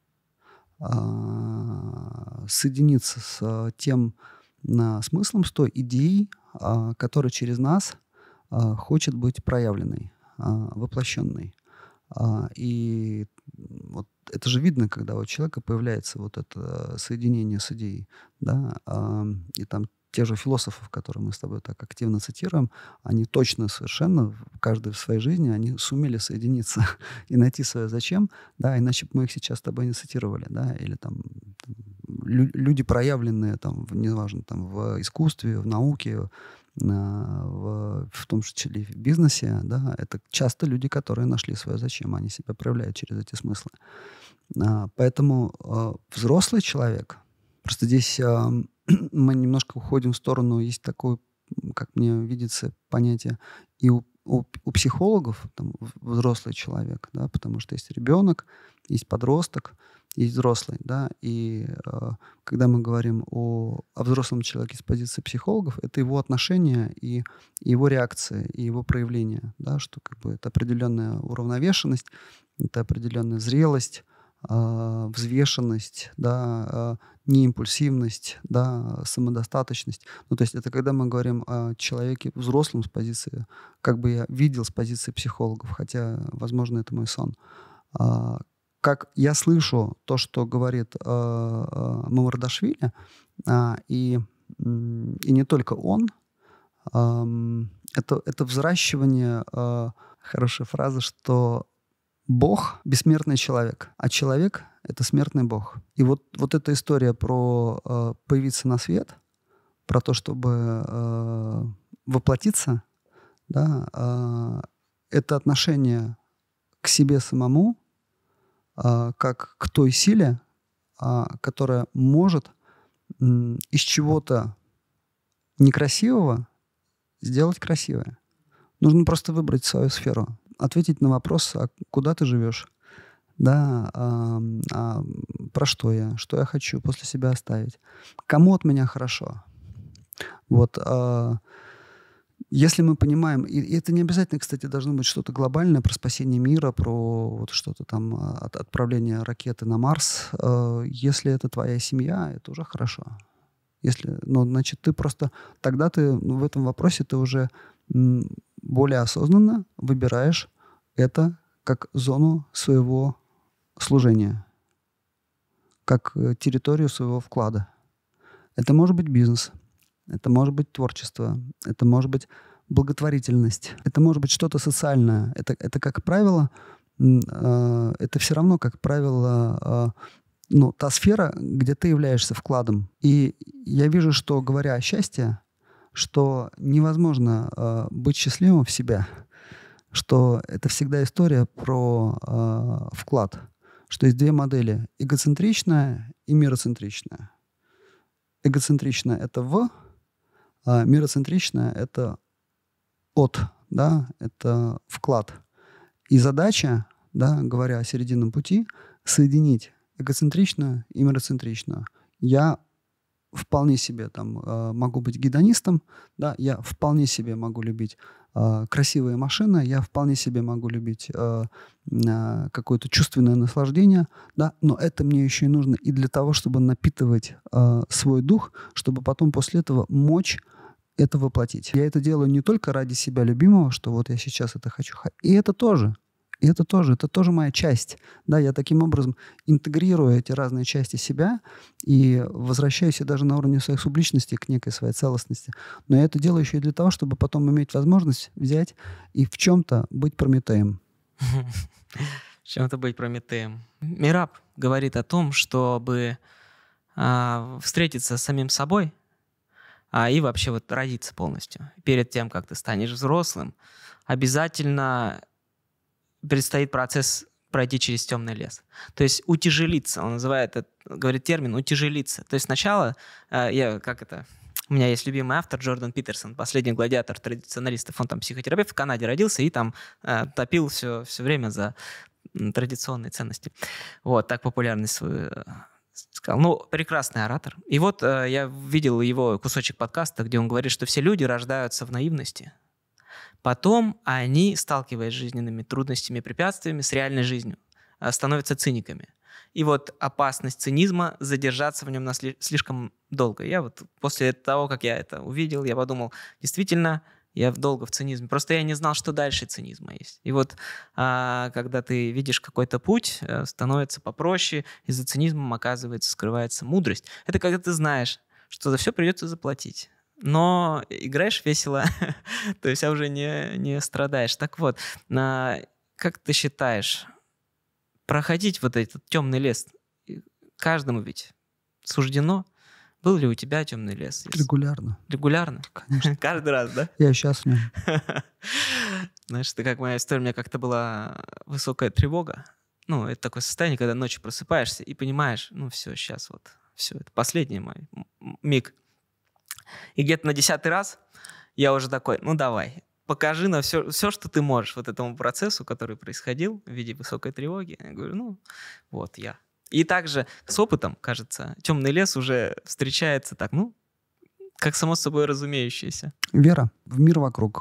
S2: Соединиться с тем смыслом, с той идеей, которая через нас хочет быть проявленной, воплощенной. И вот это же видно, когда у человека появляется вот это соединение с идеей, да, и там тех же философов, которые мы с тобой так активно цитируем, они точно совершенно, каждый в своей жизни, они сумели соединиться и найти свое зачем, да, иначе бы мы их сейчас с тобой не цитировали, да, или там люди, проявленные, там, неважно, там, в искусстве, в науке, в том числе в бизнесе, да, это часто люди, которые нашли свое зачем, они себя проявляют через эти смыслы. Поэтому взрослый человек, просто здесь мы немножко уходим в сторону, есть такое, как мне видится, понятие и у психологов, там, взрослый человек, да, потому что есть ребенок, есть подросток, есть взрослый, да, и когда мы говорим о взрослом человеке с позиции психологов, это его отношения и его реакции, и его проявления, да, что как бы это определенная уравновешенность, это определенная зрелость, взвешенность, да, неимпульсивность, да, самодостаточность. Ну, то есть это когда мы говорим о человеке взрослом с позиции, как бы я видел с позиции психологов, хотя, возможно, это мой сон. Как я слышу то, что говорит Мамардашвили, и не только он, это взращивание, хорошая фраза, что Бог — бессмертный человек, а человек — это смертный Бог. И вот эта история про появиться на свет, про то, чтобы воплотиться, да, это отношение к себе самому, как к той силе, которая может из чего-то некрасивого сделать красивое. Нужно просто выбрать свою сферу, ответить на вопрос, а куда ты живешь, да, про что я хочу после себя оставить, кому от меня хорошо. Вот, если мы понимаем, и это не обязательно, кстати, должно быть что-то глобальное про спасение мира, про вот что-то там, отправление ракеты на Марс. Если это твоя семья, это уже хорошо. Значит, ты просто, тогда ты в этом вопросе ты уже более осознанно выбираешь это как зону своего служения, как территорию своего вклада. Это может быть бизнес, это может быть творчество, это может быть благотворительность, это может быть что-то социальное. Это как правило, это все равно, как правило, та сфера, где ты являешься вкладом. И я вижу, что, говоря о счастье, что невозможно быть счастливым в себя, что это всегда история про вклад, что есть две модели: эгоцентричная и мироцентричная. Эгоцентричная — это а мироцентричная — это от, да, это вклад. И задача, да, говоря о серединном пути, соединить эгоцентричную и мироцентричную. Я вполне себе могу быть гедонистом, да, я вполне себе могу любить красивые машины, я вполне себе могу любить какое-то чувственное наслаждение, да, но это мне еще и нужно и для того, чтобы напитывать свой дух, чтобы потом после этого мочь это воплотить. Я это делаю не только ради себя любимого, что вот я сейчас это хочу, и это тоже моя часть. Да, я таким образом интегрирую эти разные части себя и возвращаюсь даже на уровне своих субличностей к некой своей целостности. Но я это делаю еще и для того, чтобы потом иметь возможность взять и в чем-то быть Прометеем.
S1: В чем-то быть Прометеем. Мираб говорит о том, чтобы встретиться с самим собой и вообще вот родиться полностью. Перед тем, как ты станешь взрослым, обязательно предстоит процесс пройти через темный лес. То есть утяжелиться. Он называет это, говорит термин утяжелиться. То есть сначала у меня есть любимый автор Джордан Питерсон, последний гладиатор традиционалистов. Он там психотерапевт в Канаде родился и там топил все время за традиционные ценности. Вот, так популярность свою сказал. Прекрасный оратор. И вот я видел его кусочек подкаста, где он говорит, что все люди рождаются в наивности, потом они, сталкиваясь с жизненными трудностями и препятствиями, с реальной жизнью, становятся циниками. И вот опасность цинизма — задержаться в нем слишком долго. Я вот после того, как я это увидел, я подумал, действительно, я долго в цинизме. Просто я не знал, что дальше цинизма есть. И вот когда ты видишь какой-то путь, становится попроще, и за цинизмом, оказывается, скрывается мудрость. Это когда ты знаешь, что за все придется заплатить. Но играешь весело, то есть уже не страдаешь. Так вот, как ты считаешь, проходить вот этот темный лес каждому ведь суждено? Был ли у тебя темный лес?
S2: Регулярно.
S1: Регулярно?
S2: Конечно.
S1: Каждый раз, да?
S2: Я сейчас в нем.
S1: Знаешь, это как моя история, у меня как-то была высокая тревога. Ну, это такое состояние, когда ночью просыпаешься и понимаешь, ну все, сейчас вот, все, это последний мой миг. И где-то на 10-й раз я уже такой, ну давай, покажи на все, что ты можешь вот этому процессу, который происходил в виде высокой тревоги. Я говорю, ну вот я. И также с опытом, кажется, темный лес уже встречается так, ну, как само собой разумеющееся.
S2: Вера в мир вокруг,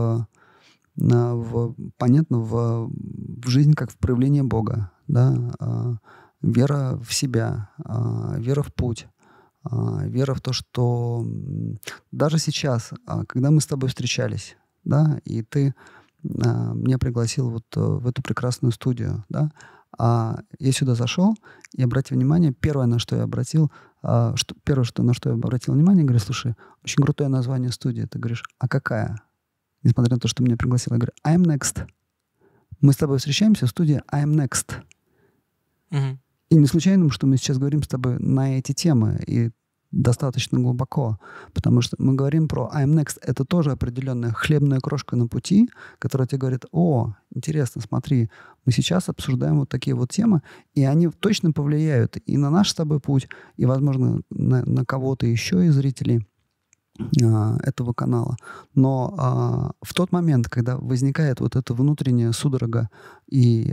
S2: понятно, в жизнь как в проявление Бога, да, вера в себя, вера в путь, вера в то, что даже сейчас, когда мы с тобой встречались, да, и ты меня пригласил вот в эту прекрасную студию, да, я сюда зашел и обратил внимание, первое, на что я обратил внимание, говорю, слушай, очень крутое название студии. Ты говоришь, а какая? Несмотря на то, что меня пригласил, я говорю, I'm Next. Мы с тобой встречаемся в студии I'm Next.
S1: Угу.
S2: И не случайно, что мы сейчас говорим с тобой на эти темы и достаточно глубоко, потому что мы говорим про I'm Next. Это тоже определенная хлебная крошка на пути, которая тебе говорит, о, интересно, смотри, мы сейчас обсуждаем вот такие вот темы, и они точно повлияют и на наш с тобой путь, и, возможно, на кого-то еще из зрителей этого канала. Но в тот момент, когда возникает вот эта внутренняя судорога и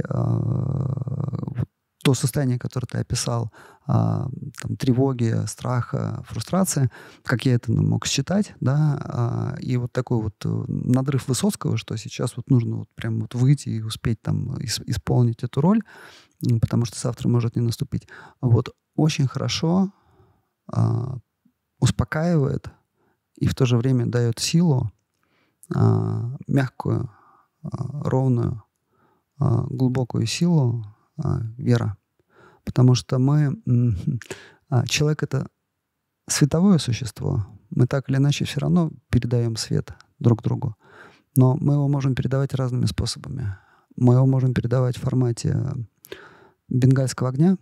S2: то состояние, которое ты описал, там, тревоги, страха, фрустрации, как я это мог считать, да, и вот такой вот надрыв Высоцкого, что сейчас вот нужно вот прям вот выйти и успеть там исполнить эту роль, потому что завтра может не наступить. Вот очень хорошо успокаивает и в то же время дает силу, мягкую, ровную, глубокую силу, вера. Потому что человек — это световое существо. Мы так или иначе все равно передаем свет друг другу. Но мы его можем передавать разными способами. Мы его можем передавать в формате бенгальского огня,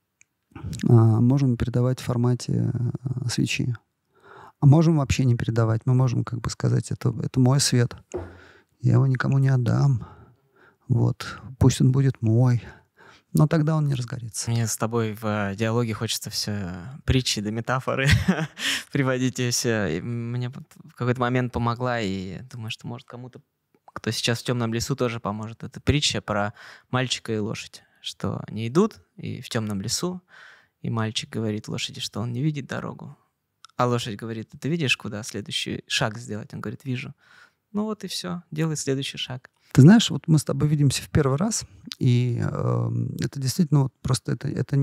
S2: можем передавать в формате свечи. А можем вообще не передавать. Мы можем как бы сказать, это мой свет. Я его никому не отдам. Вот. Пусть он будет мой. Но тогда он не разгорится.
S1: Мне с тобой в диалоге хочется все притчи да метафоры приводить. И мне в какой-то момент помогла, и думаю, что, может, кому-то, кто сейчас в темном лесу, тоже поможет. Это притча про мальчика и лошадь, что они идут и в темном лесу, и мальчик говорит лошади, что он не видит дорогу. А лошадь говорит, ты видишь, куда следующий шаг сделать? Он говорит, вижу. Ну вот и все, делай следующий шаг.
S2: Ты знаешь, вот мы с тобой видимся в первый раз, и это действительно вот просто это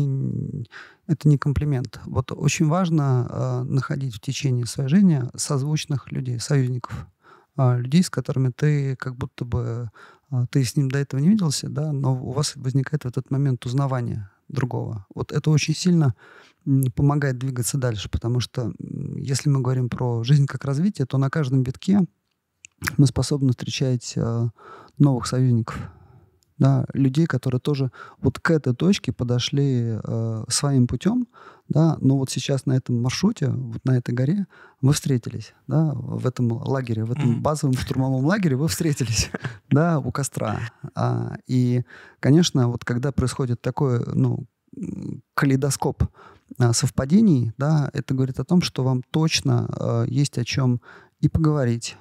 S2: не комплимент. Вот очень важно находить в течение своей жизни созвучных людей, союзников, людей, с которыми ты как будто бы ты с ним до этого не виделся, да, но у вас возникает в этот момент узнавание другого. Вот это очень сильно помогает двигаться дальше, потому что если мы говорим про жизнь как развитие, то на каждом витке мы способны встречать новых союзников, да, людей, которые тоже вот к этой точке подошли своим путем, да, но вот сейчас на этом маршруте, вот на этой горе вы встретились, да, в этом лагере, в этом базовом штурмовом лагере вы встретились, да, у костра. И, конечно, вот когда происходит такой, калейдоскоп совпадений, да, это говорит о том, что вам точно есть о чем и поговорить,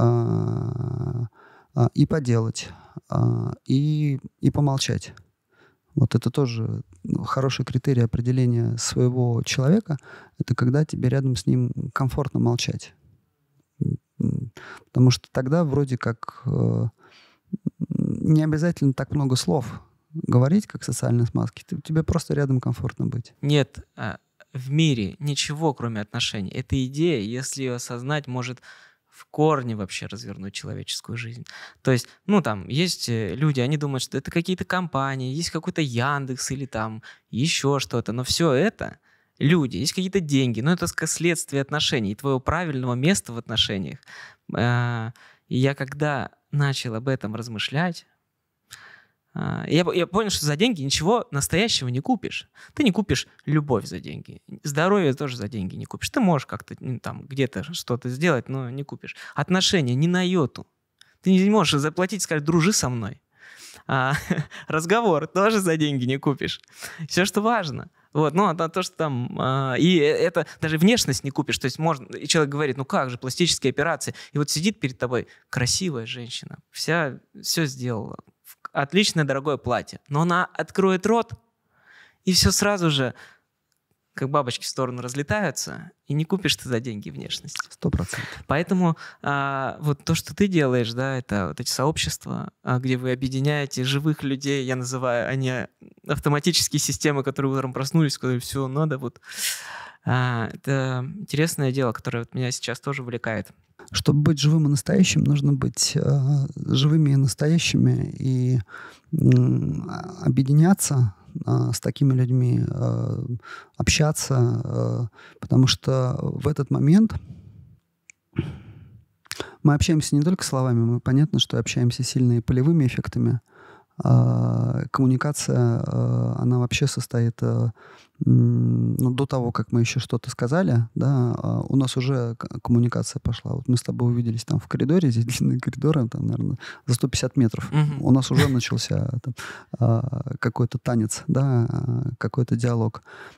S2: и поделать, и помолчать. Вот это тоже хороший критерий определения своего человека. Это когда тебе рядом с ним комфортно молчать. Потому что тогда вроде как не обязательно так много слов говорить, как социальные смазки. Тебе просто рядом комфортно быть.
S1: Нет в мире ничего, кроме отношений. Эта идея, если ее осознать, может в корне вообще развернуть человеческую жизнь. То есть, там есть люди, они думают, что это какие-то компании, есть какой-то Яндекс или там еще что-то, но все это люди, есть какие-то деньги, но это следствие отношений и твоего правильного места в отношениях. И я когда начал об этом размышлять, я понял, что за деньги ничего настоящего не купишь. Ты не купишь любовь за деньги. Здоровье тоже за деньги не купишь. Ты можешь как-то там где-то что-то сделать, но не купишь. Отношения ни на йоту. Ты не можешь заплатить и сказать: дружи со мной. Разговор тоже за деньги не купишь. Все, что важно. Вот, то, что там... и это даже внешность не купишь. То есть можно... И человек говорит: ну как же, пластические операции. И вот сидит перед тобой красивая женщина. Все сделала. Отличное дорогое платье. Но она откроет рот, и все сразу же, как бабочки в сторону разлетаются, и не купишь ты за деньги внешность.
S2: 100%.
S1: Поэтому вот то, что ты делаешь, да, это вот эти сообщества, где вы объединяете живых людей, я называю, а не автоматические системы, которые утром проснулись, сказали: все, надо вот. Это интересное дело, которое меня сейчас тоже увлекает.
S2: Чтобы быть живым и настоящим, нужно быть живыми и настоящими и объединяться с такими людьми, общаться, потому что в этот момент мы общаемся не только словами, понятно, что общаемся сильно и полевыми эффектами. Коммуникация, она вообще состоит, до того, как мы еще что-то сказали, да, у нас уже коммуникация пошла. Вот мы с тобой увиделись там в коридоре, здесь длинные коридоры, там, наверное, за 150 метров. У нас уже начался какой-то танец, да, какой-то диалог.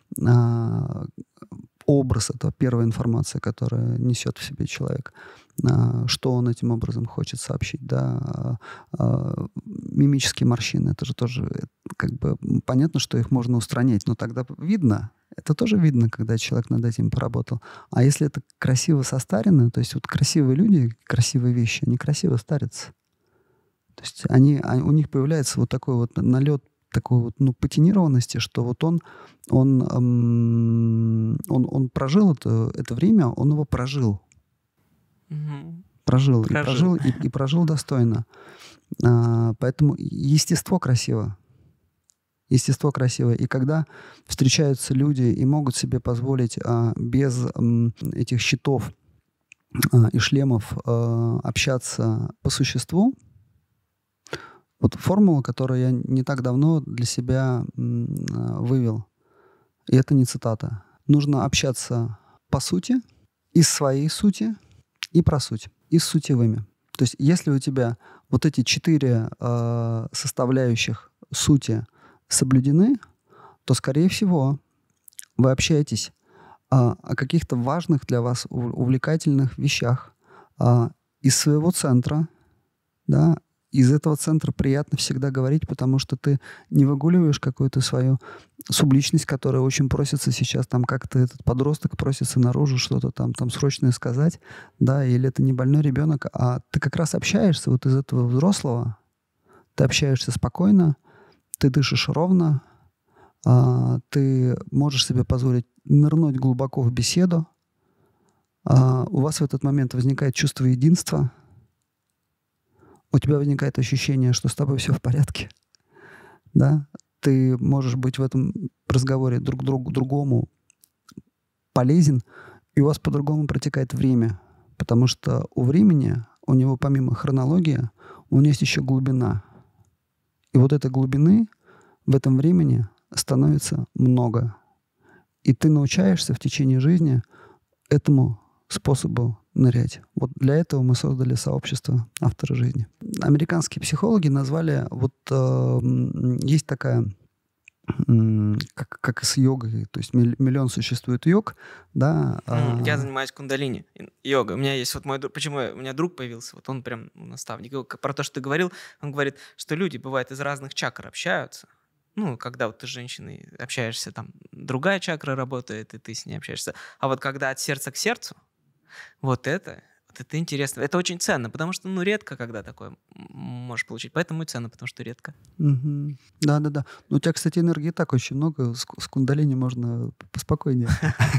S2: Образ — это первая информация, которая несет в себе человек. Что он этим образом хочет сообщить, да. Мимические морщины — это же тоже как бы понятно, что их можно устранять, но тогда видно, это тоже видно, когда человек над этим поработал. А если это красиво состарено, то есть вот красивые люди, красивые вещи, они красиво старятся. То есть у них появляется вот такой вот налет такой вот, патинированности, что вот он прожил это время, он его прожил. Прожил и прожил достойно. Поэтому естество красиво. Естество красивое. И когда встречаются люди и могут себе позволить без этих щитов и шлемов общаться по существу, вот формула, которую я не так давно для себя вывел, и это не цитата. Нужно общаться по сути, из своей сути и про суть, и с сутевыми. То есть если у тебя вот эти 4 составляющих сути соблюдены, то, скорее всего, вы общаетесь о каких-то важных для вас увлекательных вещах из своего центра, да. Из этого центра приятно всегда говорить, потому что ты не выгуливаешь какую-то свою субличность, которая очень просится сейчас, там как-то этот подросток просится наружу что-то там срочное сказать, да, или это не больной ребенок, а ты как раз общаешься вот из этого взрослого, ты общаешься спокойно, ты дышишь ровно, ты можешь себе позволить нырнуть глубоко в беседу, у вас в этот момент возникает чувство единства, у тебя возникает ощущение, что с тобой все в порядке, да, ты можешь быть в этом разговоре друг другому полезен, и у вас по-другому протекает время, потому что у времени, у него помимо хронологии, у него есть еще глубина. И вот этой глубины в этом времени становится много. И ты научаешься в течение жизни этому способу нырять. Вот для этого мы создали сообщество «Авторы жизни». Американские психологи назвали, есть такая, как и с йогой, то есть миллион существует йог, да.
S1: Я занимаюсь кундалини, йога. У меня есть вот мой друг, почему у меня друг появился, вот он прям наставник. Про то, что ты говорил, он говорит, что люди, бывает, из разных чакр общаются. Когда вот ты с женщиной общаешься, там другая чакра работает, и ты с ней общаешься. А вот когда от сердца к сердцу, вот это вот это интересно. Это очень ценно, потому что, редко, когда такое можешь получить. Поэтому и ценно, потому что редко.
S2: Мгм. Да-да-да. Ну, у тебя, кстати, энергии и так очень много. С кундалини можно поспокойнее.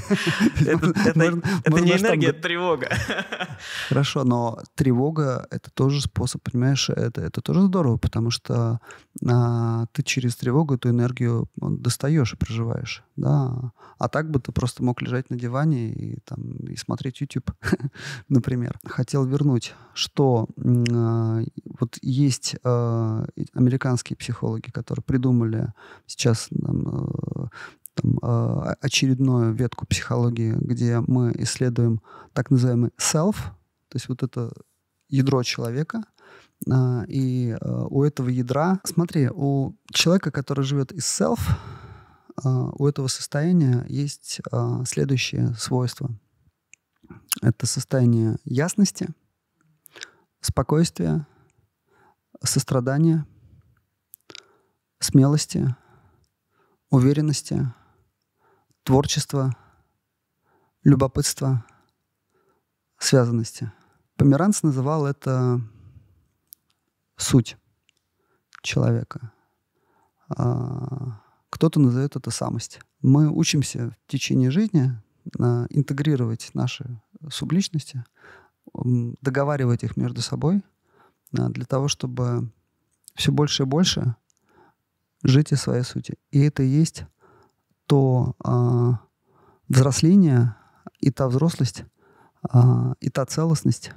S1: Это не энергия, это тревога.
S2: Хорошо, но тревога — это тоже способ, понимаешь, это тоже здорово, потому что ты через тревогу эту энергию достаешь и проживаешь, да. А так бы ты просто мог лежать на диване и смотреть YouTube, например. Хотел вернуть, что вот есть американские психологи, которые придумали сейчас очередную ветку психологии, где мы исследуем так называемый self, то есть вот это ядро человека, и у этого ядра, смотри, у человека, который живет из self, у этого состояния есть следующие свойства. Это состояние ясности, спокойствия, сострадания, смелости, уверенности, творчества, любопытства, связанности. Померанц называл это суть человека. Кто-то назовет это самость. Мы учимся в течение жизни интегрировать наши субличности, договаривать их между собой для того, чтобы все больше и больше жить из своей сути. И это и есть то взросление и та взрослость, и та целостность,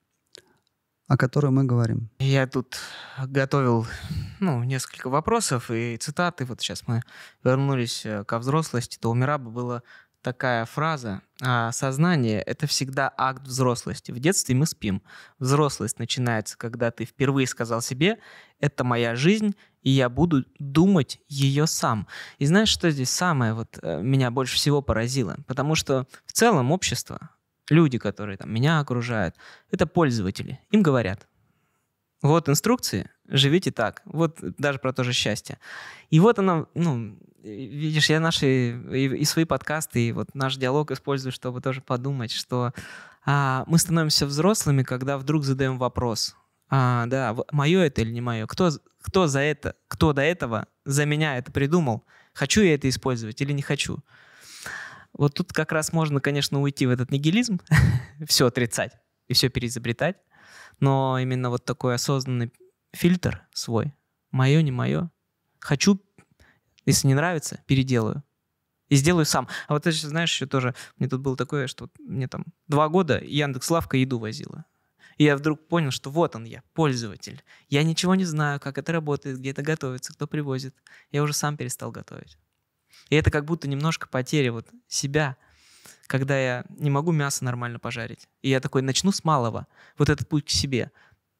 S2: о которой мы говорим.
S1: Я тут готовил несколько вопросов и цитаты. Вот сейчас мы вернулись ко взрослости. То у Мираба была такая фраза: «Сознание — это всегда акт взрослости. В детстве мы спим. Взрослость начинается, когда ты впервые сказал себе: это моя жизнь, и я буду думать ее сам». И знаешь, что здесь самое меня больше всего поразило? Потому что в целом общество, люди, которые меня окружают, это пользователи. Им говорят: вот инструкции, живите так. Вот даже про то же счастье. И вот она, видишь, я наши и свои подкасты, и вот наш диалог использую, чтобы тоже подумать, что мы становимся взрослыми, когда вдруг задаем вопрос: мое это или не мое? Кто до этого за меня это придумал? Хочу я это использовать или не хочу? Вот тут как раз можно, конечно, уйти в этот нигилизм, все отрицать и все переизобретать, но именно вот такой осознанный фильтр свой, мое, не мое, хочу, если не нравится, переделаю и сделаю сам. А вот ты знаешь, еще тоже, мне тут было такое, что мне 2 года Яндекс.Лавка еду возила. И я вдруг понял, что вот он я, пользователь. Я ничего не знаю, как это работает, где это готовится, кто привозит. Я уже сам перестал готовить. И это как будто немножко потеря себя, когда я не могу мясо нормально пожарить. И я такой начну с малого. Вот этот путь к себе.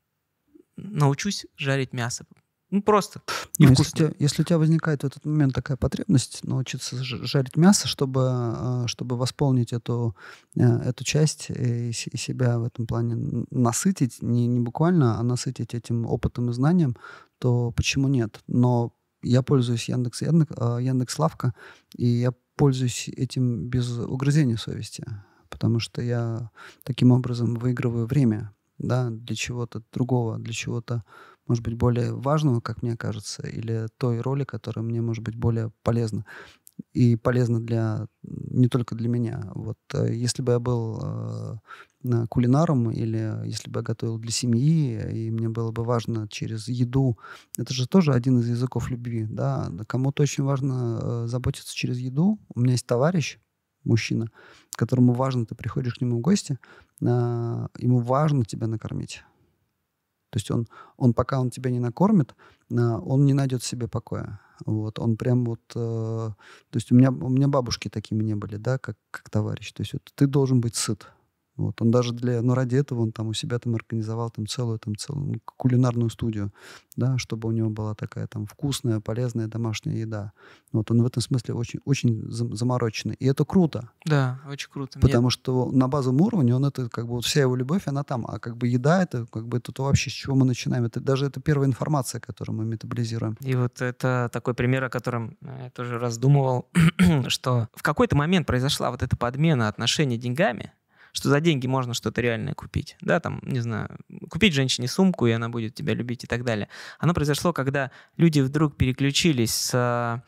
S1: Научусь жарить мясо. Просто. И вкусно.
S2: Если у тебя возникает в этот момент такая потребность научиться жарить мясо, чтобы восполнить эту часть и себя в этом плане насытить, не буквально, а насытить этим опытом и знанием, то почему нет? Но я пользуюсь Яндекс.Лавка, и я пользуюсь этим без угрызения совести, потому что я таким образом выигрываю время, да, для чего-то другого, для чего-то, может быть, более важного, как мне кажется, или той роли, которая мне может быть более полезна. И полезна не только для меня. Вот если бы я был кулинаром или если бы я готовил для семьи, и мне было бы важно через еду, это же тоже один из языков любви, да, кому-то очень важно заботиться через еду. У меня есть товарищ, мужчина, которому важно, ты приходишь к нему в гости, ему важно тебя накормить. То есть он пока он тебя не накормит, он не найдет себе покоя. Вот, он прям то есть у меня бабушки такими не были, да, как товарищ. То есть ты должен быть сыт. Вот, он даже ради этого он у себя организовал целую кулинарную студию, да, чтобы у него была такая вкусная, полезная домашняя еда. Вот он в этом смысле очень, очень замороченный. И это круто.
S1: Да, очень круто.
S2: Потому что на базовом уровне он это вся его любовь, она там. А еда это то вообще, с чего мы начинаем. Это первая информация, которую мы метаболизируем.
S1: И вот это такой пример, о котором я тоже раздумывал, что в какой-то момент произошла вот эта подмена отношений деньгами. что за деньги можно что-то реальное купить. Да, там, не знаю, купить женщине сумку, и она будет тебя любить и так далее. Оно произошло, когда люди вдруг переключились на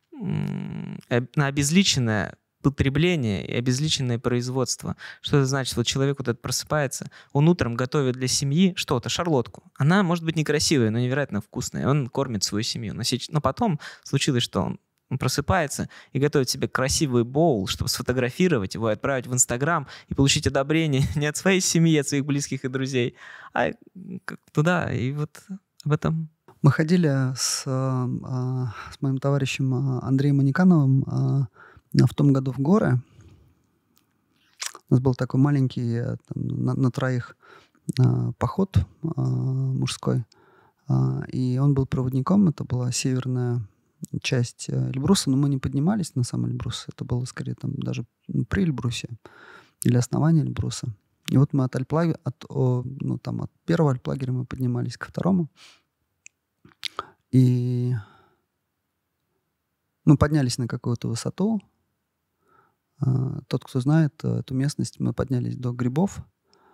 S1: обезличенное потребление и обезличенное производство. Что это значит? Вот человек вот этот просыпается, он утром готовит для семьи что-то, шарлотку. Она может быть некрасивая, но невероятно вкусная. Он кормит свою семью. Но потом случилось, что он просыпается и готовит себе красивый боул, чтобы сфотографировать его и отправить в Инстаграм и получить одобрение не от своей семьи, от своих близких и друзей, а туда. И вот об этом.
S2: Мы ходили с моим товарищем Андреем Аникановым в том году в горы. У нас был такой маленький на троих поход мужской. И он был проводником. Это была северная часть Эльбруса, но мы не поднимались на сам Эльбрус. Это было скорее там даже при Эльбрусе или основании Эльбруса. И вот мы от первого альплагеря мы поднимались ко второму. И мы поднялись на какую-то высоту. Тот, кто знает эту местность, мы поднялись до грибов.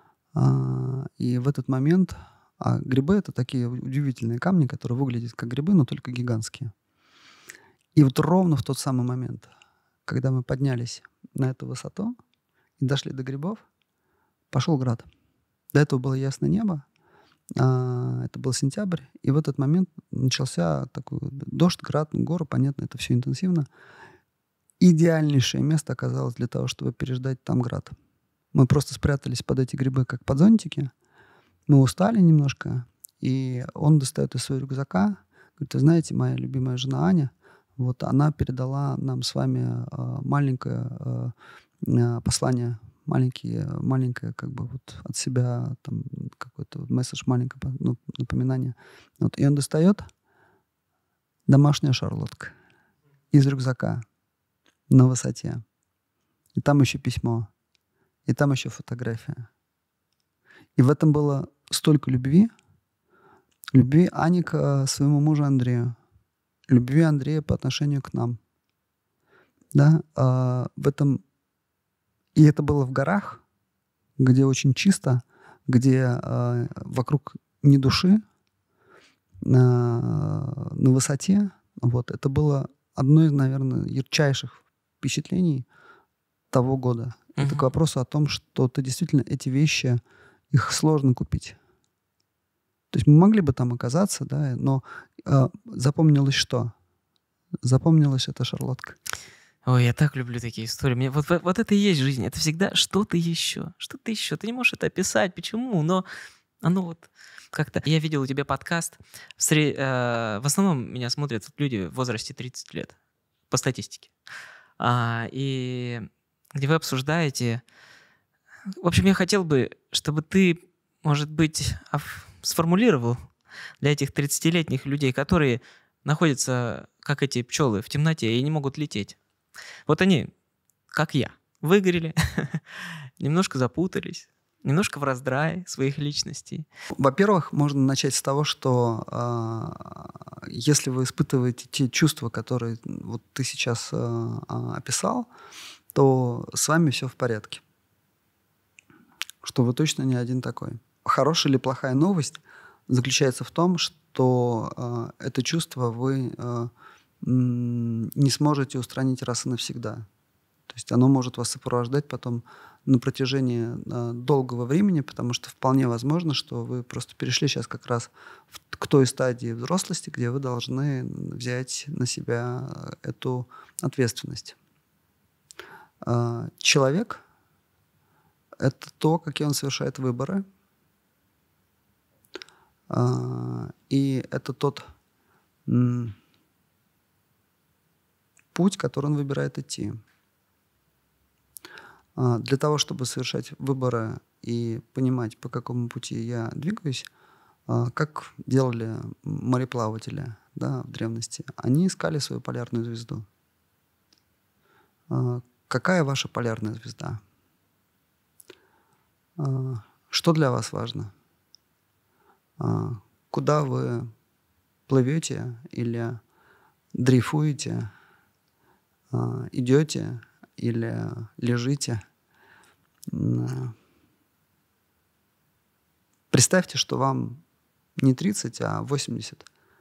S2: И в этот момент... А грибы — это такие удивительные камни, которые выглядят как грибы, но только гигантские. И вот ровно в тот самый момент, когда мы поднялись на эту высоту и дошли до грибов, пошел град. До этого было ясное небо. Это был сентябрь. И в этот момент начался такой дождь, град, горы. Понятно, это все интенсивно. Идеальнейшее место оказалось для того, чтобы переждать там град. Мы просто спрятались под эти грибы, как под зонтики. Мы устали немножко. И он достает из своего рюкзака. Говорит: вы знаете, моя любимая жена Аня, вот она передала нам с вами маленькое послание, маленькое как бы вот от себя, там какой-то месседж, маленькое напоминание. Вот. И он достает домашняя шарлотка из рюкзака на высоте. И там еще письмо. И там еще фотография. И в этом было столько любви. Любви Ани к своему мужу Андрею. Любви Андрея по отношению к нам. Да? В этом... И это было в горах, где очень чисто, где вокруг ни души, на высоте. Вот. Это было одно из, наверное, ярчайших впечатлений того года. Это к вопросу о том, что ты действительно эти вещи, их сложно купить. То есть мы могли бы там оказаться, да, но запомнилось что? Запомнилась эта шарлотка.
S1: Ой, я так люблю такие истории. Мне вот это и есть жизнь. Это всегда что-то еще. Что-то еще. Ты не можешь это описать. Почему? Но оно вот как-то... Я видел у тебя подкаст. В основном меня смотрят люди в возрасте 30 лет. По статистике. И где вы обсуждаете... В общем, я хотел бы, чтобы ты, может быть, сформулировал для этих 30-летних людей, которые находятся, как эти пчелы, в темноте и не могут лететь. Вот они, как я, выгорели, немножко запутались, немножко в раздрае своих личностей.
S2: Во-первых, можно начать с того, что если вы испытываете те чувства, которые вот ты сейчас описал, то с вами все в порядке. Что вы точно не один такой. Хорошая или плохая новость заключается в том, что это чувство вы не сможете устранить раз и навсегда. То есть оно может вас сопровождать потом на протяжении долгого времени, потому что вполне возможно, что вы просто перешли сейчас как раз к той стадии взрослости, где вы должны взять на себя эту ответственность. Человек — это то, какие он совершает выборы. И это тот путь, который он выбирает идти. Для того, чтобы совершать выборы и понимать, по какому пути я двигаюсь, как делали мореплаватели, да, в древности, они искали свою полярную звезду. Какая ваша полярная звезда? Что для вас важно? Куда вы плывете или дрейфуете, идете или лежите? Представьте, что вам не 30, а 80.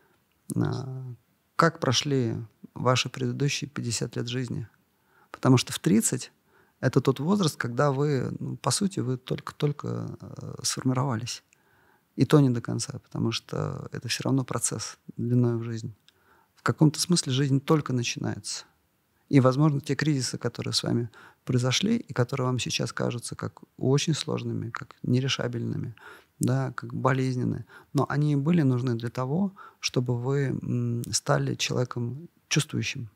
S2: Как прошли ваши предыдущие 50 лет жизни? Потому что в 30 это тот возраст, когда вы, по сути, вы только-только сформировались. И то не до конца, потому что это все равно процесс длиной в жизнь. В каком-то смысле жизнь только начинается. И, возможно, те кризисы, которые с вами произошли, и которые вам сейчас кажутся как очень сложными, как нерешабельными, да, как болезненные, но они и были нужны для того, чтобы вы стали человеком чувствующим.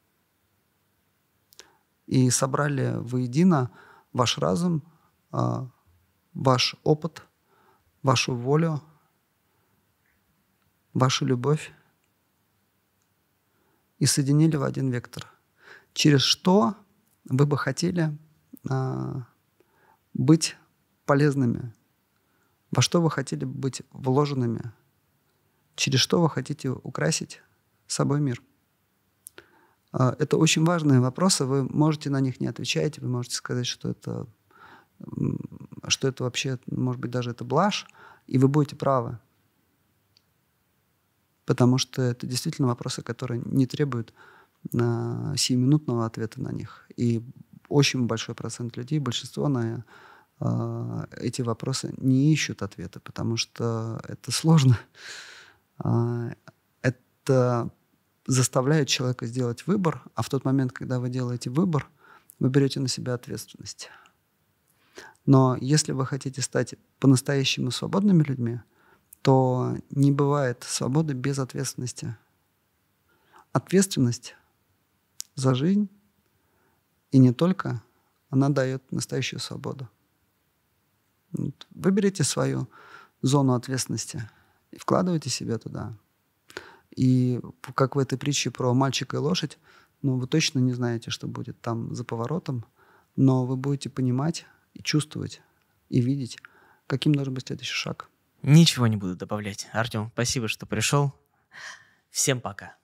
S2: И собрали воедино ваш разум, ваш опыт, вашу волю, вашу любовь и соединили в один вектор. Через что вы бы хотели быть полезными? Во что вы хотели быть вложенными? Через что вы хотите украсить собой мир? Это очень важные вопросы. Вы можете на них не отвечать. Вы можете сказать, что это вообще, может быть, даже это блажь. И вы будете правы. Потому что это действительно вопросы, которые не требуют сиюминутного ответа на них. И очень большой процент людей, большинство на эти вопросы не ищут ответа, потому что это сложно. Это заставляет человека сделать выбор, а в тот момент, когда вы делаете выбор, вы берете на себя ответственность. Но если вы хотите стать по-настоящему свободными людьми, то не бывает свободы без ответственности. Ответственность за жизнь, и не только, она дает настоящую свободу. Выберите свою зону ответственности и вкладывайте себя туда. И как в этой притче про мальчика и лошадь, вы точно не знаете, что будет там за поворотом, но вы будете понимать и чувствовать, и видеть, каким должен быть следующий шаг.
S1: Ничего не буду добавлять. Артем, спасибо, что пришел. Всем пока.